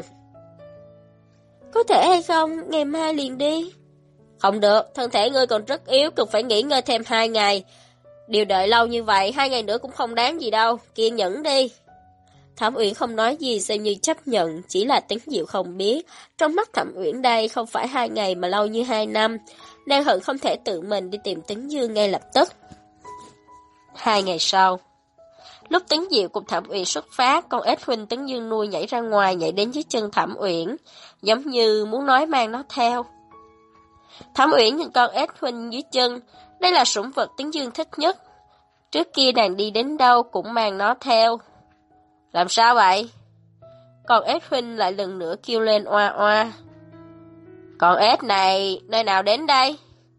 Có thể hay không, ngày mai liền đi. Không được, thân thể ngươi còn rất yếu, cần phải nghỉ ngơi thêm 2 ngày. Điều đợi lâu như vậy, 2 ngày nữa cũng không đáng gì đâu, kiên nhẫn đi. Thẩm Uyển không nói gì xem như chấp nhận, chỉ là Tấn Diệu không biết. Trong mắt Thẩm Uyển đây không phải 2 ngày mà lâu như 2 năm. Nàng hận không thể tự mình đi tìm Tấn Dương ngay lập tức. 2 ngày sau, lúc Tấn Diệu cùng Thẩm Uyển xuất phát, con ếch huynh Tấn Dương nuôi nhảy ra ngoài, nhảy đến dưới chân Thẩm Uyển, giống như muốn nói mang nó theo. Thẩm Uyển nhìn con ếch huynh dưới chân, đây là sủng vật Tấn Dương thích nhất. Trước kia nàng đi đến đâu cũng mang nó theo. Làm sao vậy? Con ếch huynh lại lần nữa kêu lên oa oa. Con ếch này, nơi nào đến đây?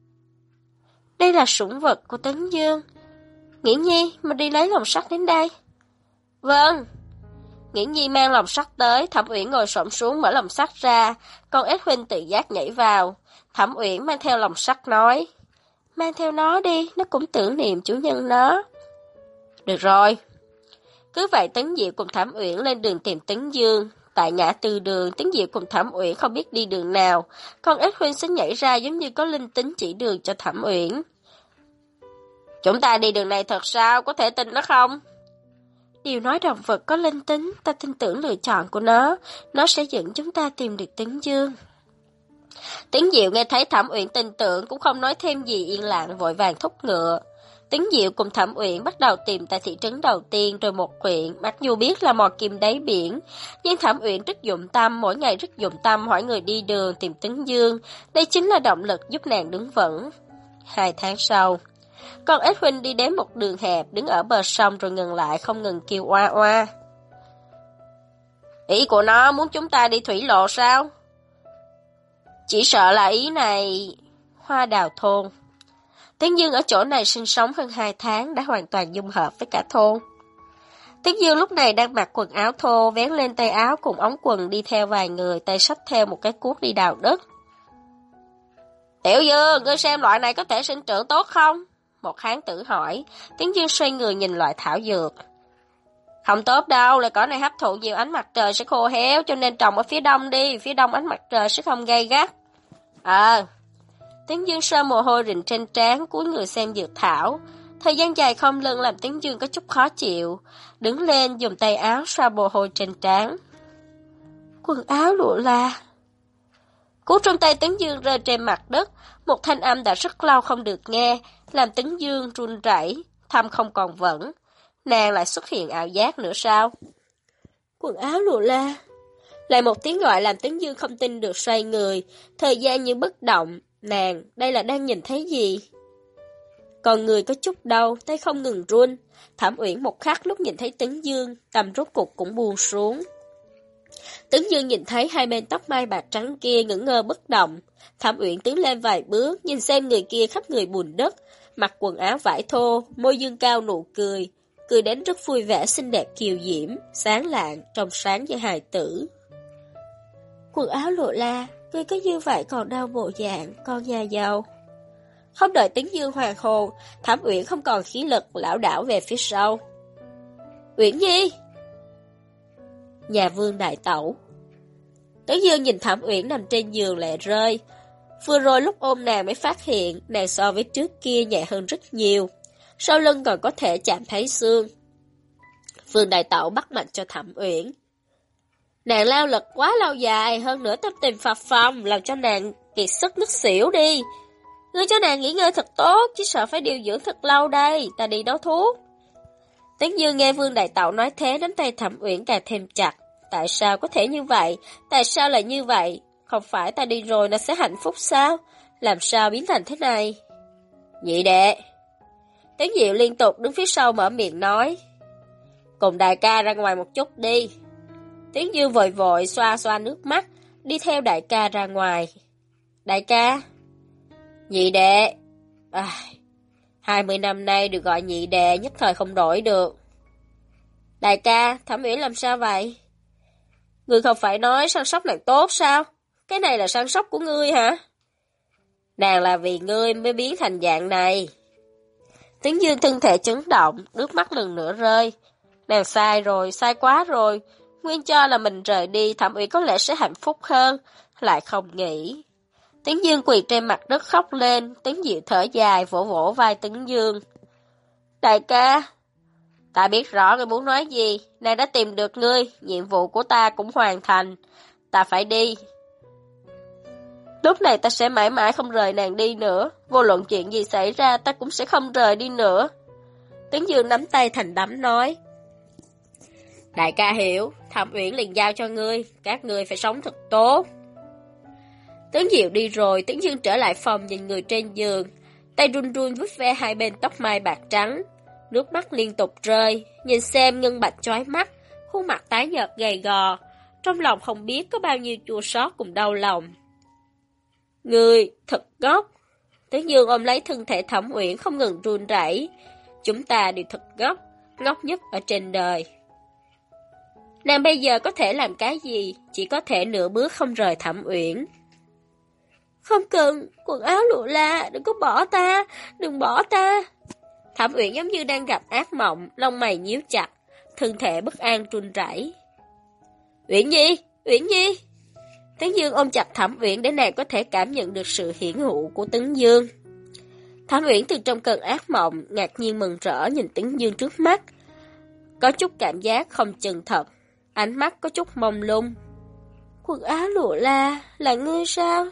Đây là sủng vật của Tấn Dương. Nghiễn Nhi, mình đi lấy lồng sắt đến đây. Vâng. Nghiễn Nhi mang lồng sắt tới, Thẩm Uyển ngồi xổm xuống mở lồng sắt ra, con ếch huynh tự giác nhảy vào. Thẩm Uyển mang theo lồng sắt nói, mang theo nó đi, nó cũng tưởng niệm chủ nhân nó. Được rồi. Cứ vậy Tấn Diệu cùng Thẩm Uyển lên đường tìm Tấn Dương. Tại ngã tư đường, Tấn Diệu cùng Thẩm Uyển không biết đi đường nào, con ếch huynh sẽ nhảy ra giống như có linh tính chỉ đường cho Thẩm Uyển. Chúng ta đi đường này thật sao, có thể tin nó không? Điều nói động vật có linh tính, ta tin tưởng lựa chọn của nó sẽ dẫn chúng ta tìm được Tấn Dương. Tấn Diệu nghe thấy Thẩm Uyển tin tưởng cũng không nói thêm gì, yên lặng vội vàng thúc ngựa. Tấn Diệu cùng Thẩm Uyển bắt đầu tìm tại thị trấn đầu tiên rồi một huyện, mặc dù biết là mò kim đáy biển, nhưng Thẩm Uyển rất dụng tâm, mỗi ngày rất dụng tâm hỏi người đi đường tìm Tấn Dương, đây chính là động lực giúp nàng đứng vững. 2 tháng sau, con ếch huynh đi đến một đường hẹp, đứng ở bờ sông rồi ngừng lại không ngừng kêu oa oa. Ý của nó muốn chúng ta đi thủy lộ sao? Chỉ sợ là ý này. Hoa Đào thôn. Tấn Dương ở chỗ này sinh sống hơn 2 tháng đã hoàn toàn dung hợp với cả thôn. Tấn Dương lúc này đang mặc quần áo thô, vén lên tay áo cùng ống quần đi theo vài người, tay xách theo một cái cuốc đi đào đất. Tiểu Dương, ngươi xem loại này có thể sinh trưởng tốt không? Một hán tử hỏi. Tấn Dương xoay người nhìn loại thảo dược. Không tốt đâu, loại cỏ này hấp thụ nhiều ánh mặt trời sẽ khô héo, cho nên trồng ở phía đông đi, phía đông ánh mặt trời sẽ không gay gắt. Tấn Dương sơ mồ hôi rịn trên trán, cúi người xem dược thảo. Thời gian dài không lưng làm Tấn Dương có chút khó chịu, đứng lên dùng tay áo xoa mồ hôi trên trán. Quần áo lụa là. Cuốc trong tay Tấn Dương rơi trên mặt đất, một thanh âm đã rất lâu không được nghe, làm Tấn Dương run rẩy, thăm không còn vững. Nàng lại xuất hiện ảo giác nữa sao? Quần áo lụa la. Lại một tiếng gọi làm Tấn Dương không tin được xoay người, thời gian như bất động. Nàng, đây là đang nhìn thấy gì? Còn người có chút đau, tay không ngừng run. Thẩm Uyển một khắc lúc nhìn thấy Tấn Dương, tầm rốt cục cũng buông xuống. Tấn Dương nhìn thấy hai bên tóc mai bạc trắng kia ngẩn ngơ bất động. Thẩm Uyển tiến lên vài bước, nhìn xem người kia khắp người bùn đất, mặc quần áo vải thô, môi dương cao nụ cười, cười đến rất vui vẻ xinh đẹp kiều diễm, sáng lạng, trong sáng như hài tử. Quần áo lộ la, ngươi có như vậy còn đau bộ dạng, con nhà giàu. Không đợi Tấn Dương hoàn hồn, Thẩm Uyển không còn khí lực, lảo đảo về phía sau. Uyển Nhi! Nhà Vương đại tẩu. Tấn Dương nhìn Thẩm Uyển nằm trên giường lệ rơi. Vừa rồi lúc ôm nàng mới phát hiện, nàng so với trước kia nhẹ hơn rất nhiều. Sau lưng còn có thể chạm thấy xương. Vương đại tẩu bắt mạch cho Thẩm Uyển. Nàng lao lực quá lâu dài, hơn nữa tâm tình phập phồng, làm cho nàng kiệt sức ngất xỉu đi. Ngươi cho nàng nghỉ ngơi thật tốt, chứ sợ phải điều dưỡng thật lâu đây, ta đi nấu thuốc. Tấn Dương nghe Vương đại tẩu nói thế, nắm tay Thẩm Uyển càng thêm chặt. Tại sao có thể như vậy? Tại sao lại như vậy? Không phải ta đi rồi nó sẽ hạnh phúc sao? Làm sao biến thành thế này? Nhị đệ. Tấn Diệu liên tục đứng phía sau mở miệng nói. Cùng đại ca ra ngoài một chút đi. Tấn Dương vội vội xoa xoa nước mắt, đi theo đại ca ra ngoài. Đại ca. Nhị đệ. 20 năm nay được gọi nhị đệ nhất thời không đổi được. Đại ca, Thẩm Uyển làm sao vậy? Ngươi không phải nói săn sóc nàng tốt sao? Cái này là săn sóc của ngươi hả? Nàng là vì ngươi mới biến thành dạng này. Tấn Dương thân thể chấn động, nước mắt lần nữa rơi. Nàng sai rồi, sai quá rồi. Nguyên cho là mình rời đi, Thẩm Uyển có lẽ sẽ hạnh phúc hơn. Lại không nghĩ. Tấn Dương quỳ trên mặt đất khóc lên, Tấn Diệu thở dài vỗ vỗ vai Tấn Dương. Đại ca, ta biết rõ ngươi muốn nói gì, nàng đã tìm được ngươi, nhiệm vụ của ta cũng hoàn thành, ta phải đi. Lúc này ta sẽ mãi mãi không rời nàng đi nữa, vô luận chuyện gì xảy ra ta cũng sẽ không rời đi nữa. Tấn Dương nắm tay thành đấm nói. Đại ca hiểu, Thẩm Uyển liền giao cho ngươi, các ngươi phải sống thật tốt. Tấn Diệu đi rồi, Tấn Dương trở lại phòng nhìn người trên giường, tay run run vuốt ve hai bên tóc mai bạc trắng, nước mắt liên tục rơi, nhìn xem ngân bạch chói mắt, khuôn mặt tái nhợt gầy gò, trong lòng không biết có bao nhiêu chua xót cùng đau lòng. Ngươi thật ngốc. Tấn Dương ôm lấy thân thể Thẩm Uyển không ngừng run rẩy. Chúng ta đều thật ngốc, ngốc nhất ở trên đời. Nàng bây giờ có thể làm cái gì, chỉ có thể nửa bước không rời Thẩm Uyển. Không cần, quần áo lụa la, đừng có bỏ ta, đừng bỏ ta. Thẩm Uyển giống như đang gặp ác mộng, lông mày nhíu chặt, thân thể bất an run rẩy. Uyển Nhi, Uyển Nhi. Tấn Dương ôm chặt Thẩm Uyển để nàng có thể cảm nhận được sự hiển hữu của Tấn Dương. Thẩm Uyển từ trong cơn ác mộng, ngạc nhiên mừng rỡ nhìn Tấn Dương trước mắt. có chút cảm giác không chân thật, ánh mắt có chút mông lung. Quần áo lụa là ngươi sao?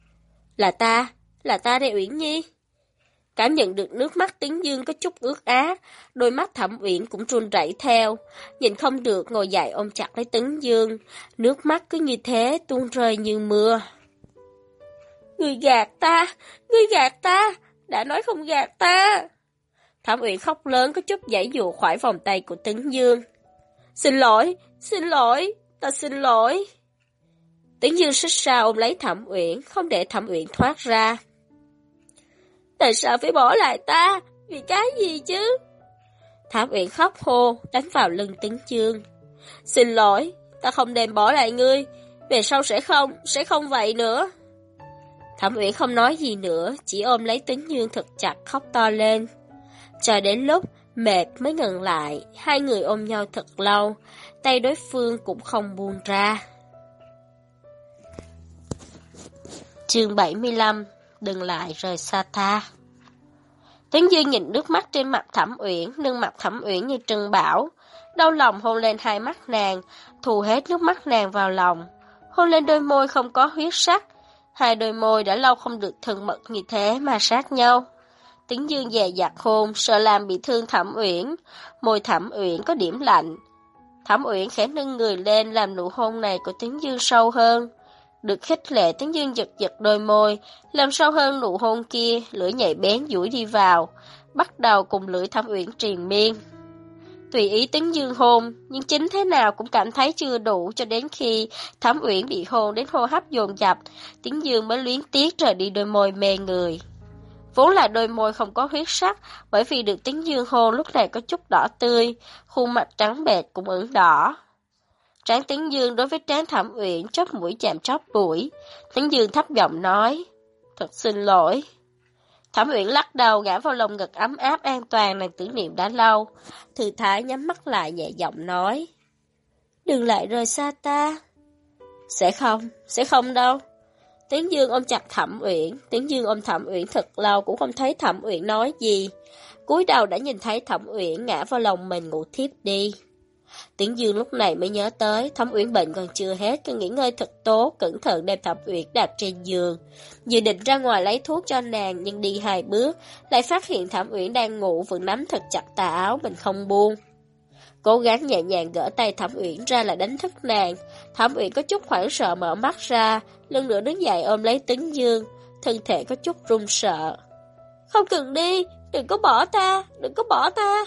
Là ta đây Uyển Nhi. Cảm nhận được nước mắt Tĩnh Dương có chút ướt át, đôi mắt Thẩm Uyển cũng run rẩy theo, nhìn không được ngồi dậy ôm chặt lấy Tĩnh Dương, nước mắt cứ như thế tuôn rơi như mưa. Ngươi gạt ta, đã nói không gạt ta. Thẩm Uyển khóc lớn có chút giãy giụa khỏi vòng tay của Tĩnh Dương. Xin lỗi, ta xin lỗi. Tĩnh Dương xích ra ôm lấy Thẩm Uyển, không để Thẩm Uyển thoát ra. Tại sao phải bỏ lại ta? Vì cái gì chứ? Thẩm Uyển khóc hô, đánh vào lưng Tĩnh Dương. Xin lỗi, ta không đem bỏ lại ngươi, về sau sẽ không vậy nữa. Thẩm Uyển không nói gì nữa, chỉ ôm lấy Tĩnh Dương thật chặt khóc to lên. Cho đến lúc mệt mới ngừng lại, hai người ôm nhau thật lâu, tay đối phương cũng không buông ra. Chương 75, đừng lại rời xa ta. Tĩnh Dương nhìn nước mắt trên mặt Thẩm Uyển, nâng mặt Thẩm Uyển như trân bảo, đau lòng hôn lên hai mắt nàng, thu hết nước mắt nàng vào lòng, hôn lên đôi môi không có huyết sắc, hai đôi môi đã lâu không được thân mật như thế mà sát nhau. Tĩnh Dương dè dặt hôn, sợ làm bị thương Thẩm Uyển, môi Thẩm Uyển có điểm lạnh. Thẩm Uyển khẽ nâng người lên làm nụ hôn này của Tĩnh Dương sâu hơn. Được khích lệ, Tĩnh Dương giật giật đôi môi, làm sâu hơn nụ hôn kia, lưỡi nhạy bén duỗi đi vào, bắt đầu cùng lưỡi Thẩm Uyển triền miên. Tùy ý Tĩnh Dương hôn, nhưng chính thế nào cũng cảm thấy chưa đủ, cho đến khi Thẩm Uyển bị hôn đến hô hấp dồn dập, Tĩnh Dương mới luyến tiếc rời đi đôi môi mê người. Vốn là đôi môi không có huyết sắc, bởi vì được Tĩnh Dương hôn lúc này có chút đỏ tươi, khuôn mặt trắng bệch cũng ửng đỏ. Trán Tĩnh Dương đối với trán Thẩm Uyển chóp mũi chạm chóp mũi, Tĩnh Dương thấp giọng nói, thật xin lỗi. Thẩm Uyển lắc đầu ngã vào lồng ngực ấm áp an toàn nàng tưởng niệm đã lâu, thư thái nhắm mắt lại nhẹ giọng nói, đừng lại rời xa ta. Sẽ không đâu. Tĩnh Dương ôm chặt Thẩm Uyển, Tĩnh Dương ôm Thẩm Uyển thật lâu cũng không thấy Thẩm Uyển nói gì. Cúi đầu đã nhìn thấy Thẩm Uyển ngã vào lòng mình ngủ thiếp đi. Tĩnh Dương lúc này mới nhớ tới Thẩm Uyển bệnh còn chưa hết, cần nghỉ ngơi thật tốt, cẩn thận đem Thẩm Uyển đặt trên giường. Dự định ra ngoài lấy thuốc cho nàng, nhưng đi 2 bước, lại phát hiện Thẩm Uyển đang ngủ vẫn nắm thật chặt tà áo mình không buông. Cố gắng nhẹ nhàng gỡ tay Thẩm Uyển ra là đánh thức nàng. Thẩm Uyển có chút hoảng sợ mở mắt ra, lần nữa đứng dậy ôm lấy Tĩnh Dương, thân thể có chút run sợ. Không cần đi, đừng có bỏ ta.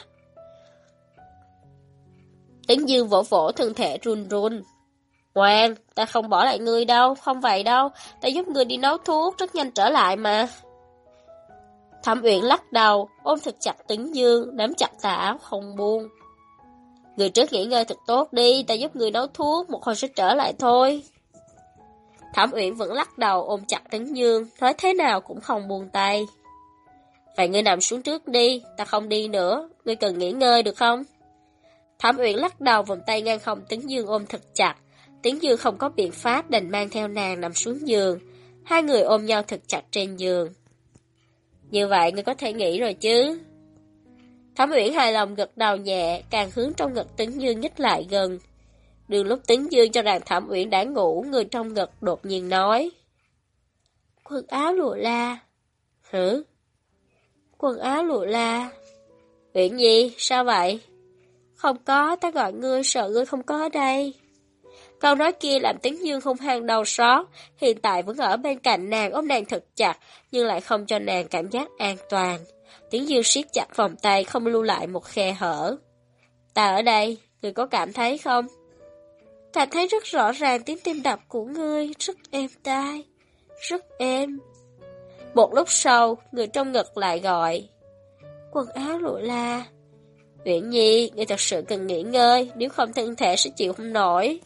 Tĩnh Dương vỗ vỗ thân thể run run. Ngoan, ta không bỏ lại ngươi đâu, không vậy đâu, ta giúp ngươi đi nấu thuốc, rất nhanh trở lại mà. Thẩm Uyển lắc đầu, ôm thật chặt Tĩnh Dương, nắm chặt tà áo không buông. Người trước nghỉ ngơi thật tốt đi, ta giúp người nấu thuốc, một hồi sẽ trở lại thôi. Thẩm Uyển vẫn lắc đầu ôm chặt Tĩnh Dương, nói thế nào cũng không buông tay. Vậy ngươi nằm xuống trước đi, ta không đi nữa, ngươi cần nghỉ ngơi được không? Thẩm Uyển lắc đầu vòng tay ngăn không Tĩnh Dương ôm thật chặt. Tĩnh Dương không có biện pháp đành mang theo nàng nằm xuống giường. Hai người ôm nhau thật chặt trên giường. Như vậy ngươi có thể nghỉ rồi chứ? Thẩm Uyển hài lòng gật đầu nhẹ, càng hướng trong ngực Tĩnh Dương nhích lại gần. Đường lúc Tĩnh Dương cho rằng Thẩm Uyển đã ngủ, người trong ngực đột nhiên nói. Quần áo lụa la. Hử? Quần áo lụa la. Uyển Nhi, sao vậy? Không có, ta gọi ngươi, sợ ngươi không có ở đây. Câu nói kia làm Tĩnh Dương không hang đau xót, hiện tại vẫn ở bên cạnh nàng ôm nàng thật chặt, nhưng lại không cho nàng cảm giác an toàn. Tĩnh Dương siết chặt vòng tay không lưu lại một khe hở. Ta ở đây, ngươi có cảm thấy không? Ta thấy rất rõ ràng tiếng tim đập của ngươi, rất êm tai, rất êm. Một lúc sau, người trong ngực lại gọi. Quần áo lụa la. Uyển Nhi, ngươi thật sự cần nghỉ ngơi, nếu không thân thể sẽ chịu không nổi.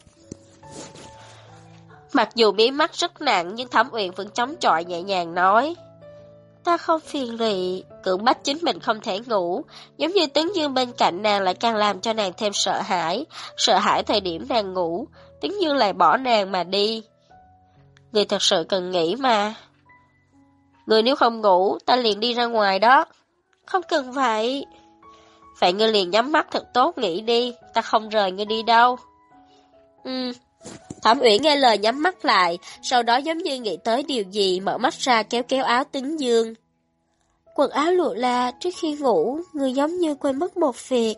Mặc dù mí mắt rất nặng, nhưng Thẩm Uyển vẫn chống chọi nhẹ nhàng nói. Ta không phiền lụy, cưỡng bách chính mình không thể ngủ, giống như Tĩnh Dương bên cạnh nàng lại càng làm cho nàng thêm sợ hãi thời điểm nàng ngủ, Tĩnh Dương lại bỏ nàng mà đi. Người thật sự cần nghỉ mà. Người nếu không ngủ, ta liền đi ra ngoài đó. Không cần vậy. Vậy ngươi liền nhắm mắt thật tốt nghĩ đi, ta không rời ngươi đi đâu. Thẩm Uyển nghe lời nhắm mắt lại, sau đó giống như nghĩ tới điều gì, mở mắt ra kéo kéo áo Tấn Dương. Quần áo lụa là trước khi ngủ, ngươi giống như quên mất một việc.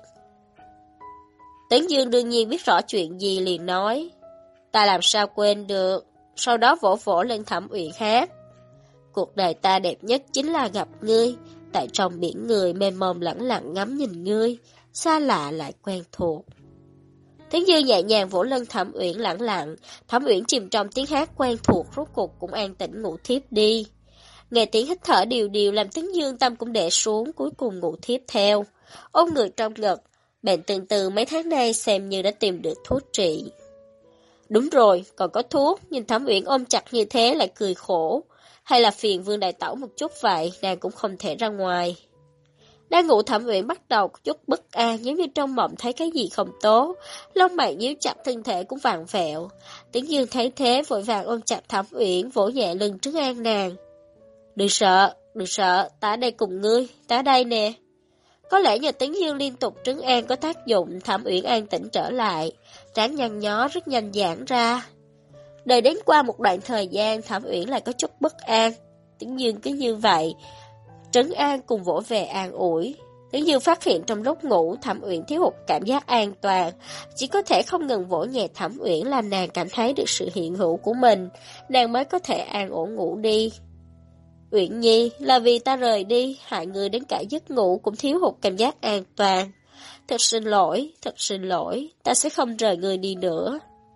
Tấn Dương đương nhiên biết rõ chuyện gì liền nói. Ta làm sao quên được, sau đó vỗ vỗ lên Thẩm Uyển hát. Cuộc đời ta đẹp nhất chính là gặp ngươi, tại trong biển người mênh mông lẳng lặng ngắm nhìn ngươi, xa lạ lại quen thuộc. Tấn Dương nhẹ nhàng vỗ lưng Thẩm Uyển lẳng lặng, Thẩm Uyển chìm trong tiếng hát quen thuộc rốt cuộc cũng an tĩnh ngủ thiếp đi. Nghe tiếng hít thở điều điều làm Tấn Dương tâm cũng để xuống, cuối cùng ngủ thiếp theo. Ôm người trong ngực, bệnh từ từ mấy tháng nay xem như đã tìm được thuốc trị. Đúng rồi, còn có thuốc, nhìn Thẩm Uyển ôm chặt như thế lại cười khổ. Hay là phiền Vương Đại Tẩu một chút vậy, nàng cũng không thể ra ngoài. Đang ngủ Thẩm Uyển bắt đầu có chút bất an, giống như trong mộng thấy cái gì không tốt, lông mày nhíu chặt, thân thể cũng vặn vẹo. Tấn Dương thấy thế vội vàng ôm chặt Thẩm Uyển, vỗ nhẹ lưng trấn an nàng. Đừng sợ, ta ở đây cùng ngươi, ta ở đây nè. Có lẽ nhờ Tấn Dương liên tục trấn an có tác dụng, Thẩm Uyển an tĩnh trở lại, trán nhăn nhó rất nhanh giãn ra. Đợi đến qua một đoạn thời gian, Thẩm Uyển lại có chút bất an. Tấn Dương cứ như vậy, trấn an cùng vỗ về an ủi. Tấn Dương phát hiện trong lúc ngủ, Thẩm Uyển thiếu hụt cảm giác an toàn, chỉ có thể không ngừng vỗ nhẹ Thẩm Uyển làm nàng cảm thấy được sự hiện hữu của mình, nàng mới có thể an ổn ngủ đi. Uyển Nhi, là vì ta rời đi, hại người đến cả giấc ngủ cũng thiếu hụt cảm giác an toàn. Thật xin lỗi, ta sẽ không rời người đi nữa.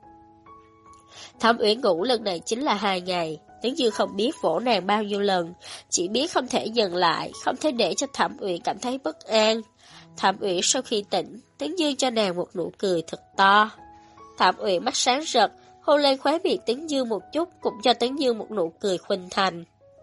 Thẩm Uyển ngủ lần này chính là 2 ngày, Tấn Dương không biết vỗ nàng bao nhiêu lần, chỉ biết không thể dừng lại, không thể để cho Thẩm Uyển cảm thấy bất an. Thẩm Uyển sau khi tỉnh, Tấn Dương cho nàng một nụ cười thật to. Thẩm Uyển mắt sáng rực, hôn lên khóe miệng Tấn Dương một chút, cũng cho Tấn Dương một nụ cười khuynh thành.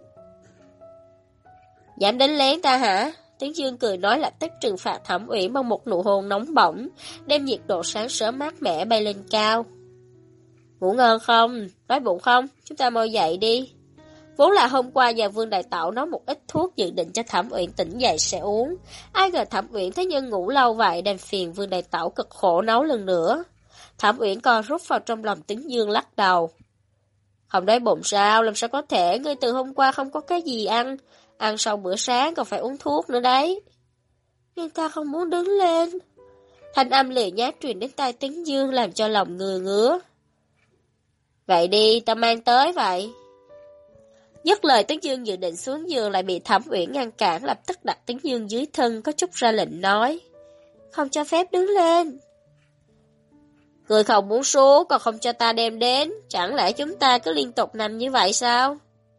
Dám đánh lén ta hả? Tấn Dương cười nói lập tức trừng phạt Thẩm Uyển bằng một nụ hôn nóng bỏng, đem nhiệt độ sáng sớm mát mẻ bay lên cao. Ngủ ngon không? Đói bụng không? Chúng ta mau dậy đi. Vốn là hôm qua nhà Vương Đại Tẩu nấu một ít thuốc dự định cho Thẩm Uyển tỉnh dậy sẽ uống. Ai ngờ Thẩm Uyển thấy nhân ngủ lâu vậy đem phiền Vương Đại Tẩu cực khổ nấu lần nữa. Thẩm Uyển co rút vào trong lòng Tấn Dương lắc đầu. Không đói bụng sao? Làm sao có thể? Ngươi từ hôm qua không có cái gì ăn. Ăn sau bữa sáng còn phải uống thuốc nữa đấy. Nhưng ta không muốn đứng lên. Thanh âm lười nhác truyền đến tai Tấn Dương làm cho lòng người ngứa. Vậy đi, ta mang tới vậy. Dứt lời Tấn Dương dự định xuống giường lại bị Thẩm Uyển ngăn cản, lập tức đặt Tấn Dương dưới thân, có chút ra lệnh nói. Không cho phép đứng lên. Người không muốn xuống, còn không cho ta đem đến, chẳng lẽ chúng ta cứ liên tục nằm như vậy sao?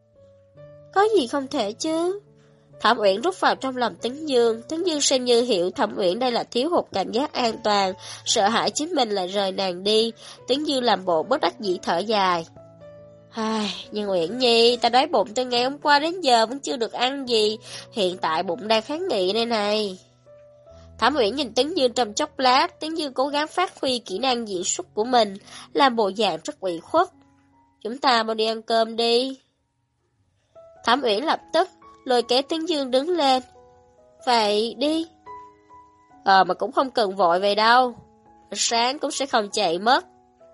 Có gì không thể chứ? Thẩm Uyển rút vào trong lòng Tấn Dương xem như hiểu Thẩm Uyển đây là thiếu hụt cảm giác an toàn, sợ hãi chính mình lại rời nàng đi. Tấn Dương làm bộ bất đắc dĩ thở dài. Nhưng Uyển Nhi, ta đói bụng từ ngày hôm qua đến giờ vẫn chưa được ăn gì, hiện tại bụng đang kháng nghị đây này. Thẩm Uyển nhìn Tấn Dương trong chốc lát, Tấn Dương cố gắng phát huy kỹ năng diễn xuất của mình, làm bộ dạng rất ủy khuất. Chúng ta mau đi ăn cơm đi. Thẩm Uyển lập tức lôi kéo Tấn Dương đứng lên. Vậy đi. Mà cũng không cần vội về đâu. Sáng cũng sẽ không chạy mất.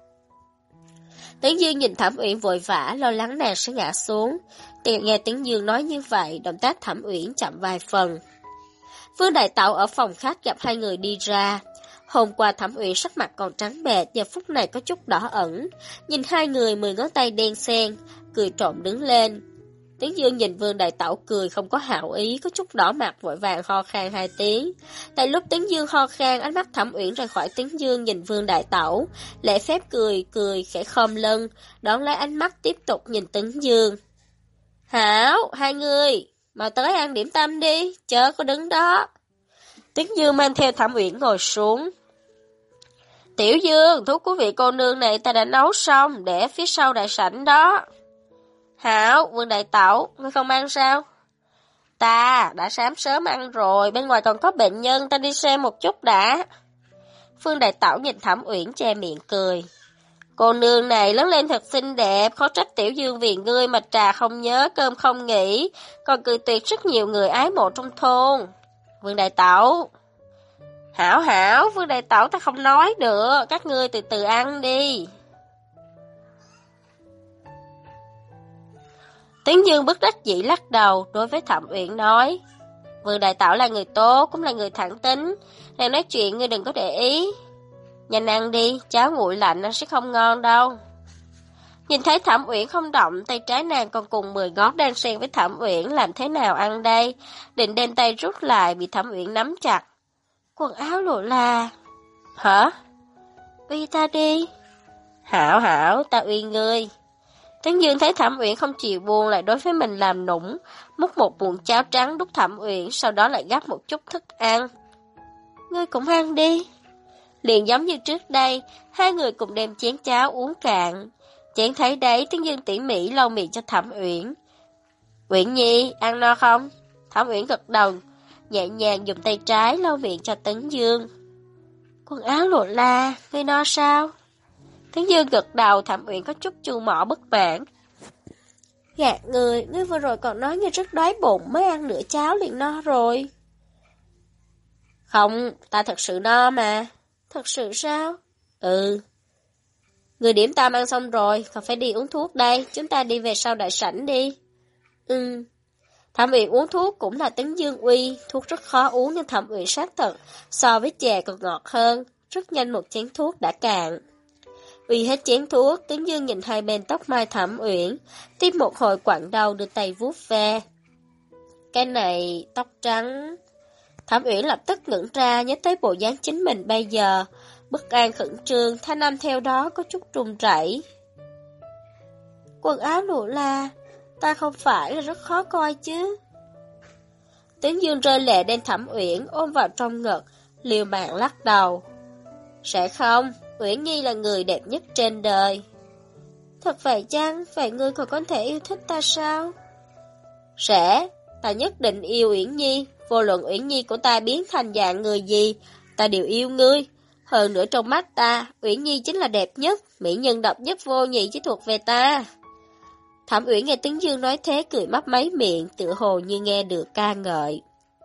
Tấn Dương nhìn Thẩm Uyển vội vã, lo lắng nàng sẽ ngã xuống. Nghe Tấn Dương nói như vậy, động tác Thẩm Uyển chậm vài phần. Vương Đại Tẩu ở phòng khách gặp hai người đi ra. Hôm qua Thẩm Uyển sắc mặt còn trắng bệch, giờ phút này có chút đỏ ẩn. Nhìn hai người 10 ngón tay đen xen, cười trộm đứng lên. Tấn Dương nhìn Vương Đại Tẩu cười không có hảo ý, có chút đỏ mặt vội vàng ho khan 2 tiếng. Tại lúc Tấn Dương ho khan, ánh mắt Thẩm Uyển rời khỏi Tấn Dương nhìn Vương Đại Tẩu, lễ phép cười khẽ khom lưng, đón lấy ánh mắt tiếp tục nhìn Tấn Dương. Hảo, hai người, mau tới ăn điểm tâm đi, chớ có đứng đó. Tấn Dương mang theo Thẩm Uyển ngồi xuống. Tiểu Dương, thuốc của vị cô nương này ta đã nấu xong, để phía sau đại sảnh đó. Hảo, Vương Đại Tẩu, ngươi không ăn sao? Ta đã sáng sớm ăn rồi, bên ngoài còn có bệnh nhân, ta đi xem một chút đã. Vương Đại Tẩu nhìn Thẩm Uyển che miệng cười. Cô nương này lớn lên thật xinh đẹp, khó trách Tiểu Dương vì ngươi mà trà không nhớ, cơm không nghĩ, còn cười tuyệt rất nhiều người ái mộ trong thôn. Vương Đại Tẩu. Hảo hảo, Vương Đại Tẩu ta không nói được, các ngươi từ từ ăn đi. Tiến Dương bất đắc dĩ lắc đầu đối với Thẩm Uyển nói, Vương Đại Tẩu là người tốt, cũng là người thẳng tính, đang nói chuyện ngươi đừng có để ý. Nhanh ăn đi, cháo nguội lạnh nó sẽ không ngon đâu. Nhìn thấy Thẩm Uyển không động, tay trái nàng còn cùng 10 ngón đang xen với Thẩm Uyển, làm thế nào ăn đây? Định đem tay rút lại, bị Thẩm Uyển nắm chặt. Quần áo lộ là... Hả? Uy ta đi. Hảo hảo, ta uy ngươi. Tấn Dương thấy Thẩm Uyển không chịu buông, lại đối với mình làm nũng, múc một muỗng cháo trắng đút Thẩm Uyển, sau đó lại gắp một chút thức ăn. Ngươi cũng ăn đi. Liền giống như trước đây, hai người cùng đem chén cháo uống cạn. Chén thấy đấy, Tấn Dương tỉ mỉ lau miệng cho Thẩm Uyển. Uyển Nhi, ăn no không? Thẩm Uyển gật đầu, nhẹ nhàng dùng tay trái lau miệng cho Tấn Dương. Quần áo lộ la, ngươi no sao? Tấn Dương gật đầu, Thẩm Uyển có chút chu mỏ bất mãn. Gạt ngươi vừa rồi còn nói ngươi rất đói bụng, mới ăn nửa cháo liền no rồi. Không, ta thật sự no mà. Thật sự sao? Ừ. Người điểm tâm ăn xong rồi, còn phải đi uống thuốc đây, chúng ta đi về sau đại sảnh đi. Thẩm Uyển uống thuốc cũng là Tấn Dương uy, thuốc rất khó uống nhưng Thẩm Uyển xác thật, so với chè còn ngọt hơn, rất nhanh một chén thuốc đã cạn. Uy hết chén thuốc, Tấn Dương nhìn hai bên tóc mai Thẩm Uyển, tiếp một hồi quặn đầu đưa tay vuốt ve. Cái này, tóc trắng... Thẩm Uyển lập tức ngẩng ra, nhớ tới bộ dáng chính mình bây giờ, bất an khẩn trương, thanh âm theo đó có chút run rẩy. Quần áo lộ la, ta không phải là rất khó coi chứ? Tấn Dương rơi lệ đem Thẩm Uyển ôm vào trong ngực, liều mạng lắc đầu. Sẽ không, Uyển Nhi là người đẹp nhất trên đời. Thật vậy chăng? Vậy ngươi còn có thể yêu thích ta sao? Sẽ, ta nhất định yêu Uyển Nhi. Vô luận Uyển Nhi của ta biến thành dạng người gì, ta đều yêu ngươi. Hơn nữa trong mắt ta, Uyển Nhi chính là đẹp nhất, mỹ nhân độc nhất vô nhị chỉ thuộc về ta. Thẩm Uyển nghe Tấn Dương nói thế cười mấp máy miệng, tựa hồ như nghe được ca ngợi.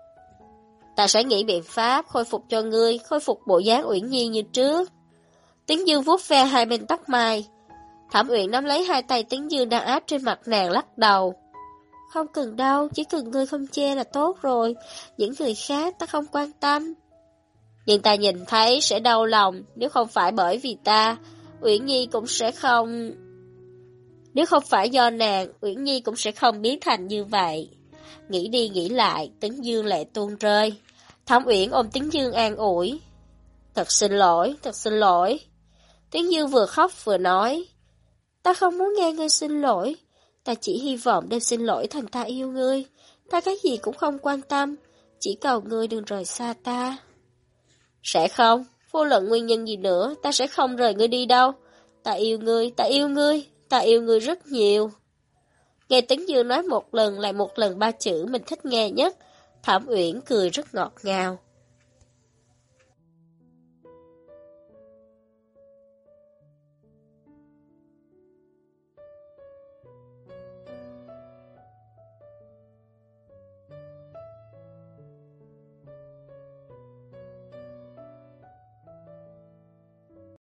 Ta sẽ nghĩ biện pháp khôi phục cho ngươi, khôi phục bộ dáng Uyển Nhi như trước. Tấn Dương vuốt ve hai bên tóc mai. Thẩm Uyển nắm lấy hai tay Tấn Dương đang áp trên mặt nàng lắc đầu. Không cần đâu, chỉ cần ngươi không chê là tốt rồi, những người khác ta không quan tâm. Nhưng ta nhìn thấy sẽ đau lòng, nếu không phải bởi vì ta, Uyển Nhi cũng sẽ không... Nếu không phải do nàng, Uyển Nhi cũng sẽ không biến thành như vậy. Nghĩ đi nghĩ lại, Tấn Dương lệ tuôn rơi. Thẩm Uyển ôm Tấn Dương an ủi. Thật xin lỗi, thật xin lỗi. Tấn Dương vừa khóc vừa nói. Ta không muốn nghe ngươi xin lỗi. Ta chỉ hy vọng đem xin lỗi thành ta yêu ngươi. Ta cái gì cũng không quan tâm. Chỉ cầu ngươi đừng rời xa ta. Sẽ không, vô luận nguyên nhân gì nữa, ta sẽ không rời ngươi đi đâu. Ta yêu ngươi, ta yêu ngươi, ta yêu ngươi rất nhiều. Nghe Tấn Dương nói một lần lại một lần ba chữ mình thích nghe nhất, Thẩm Uyển cười rất ngọt ngào.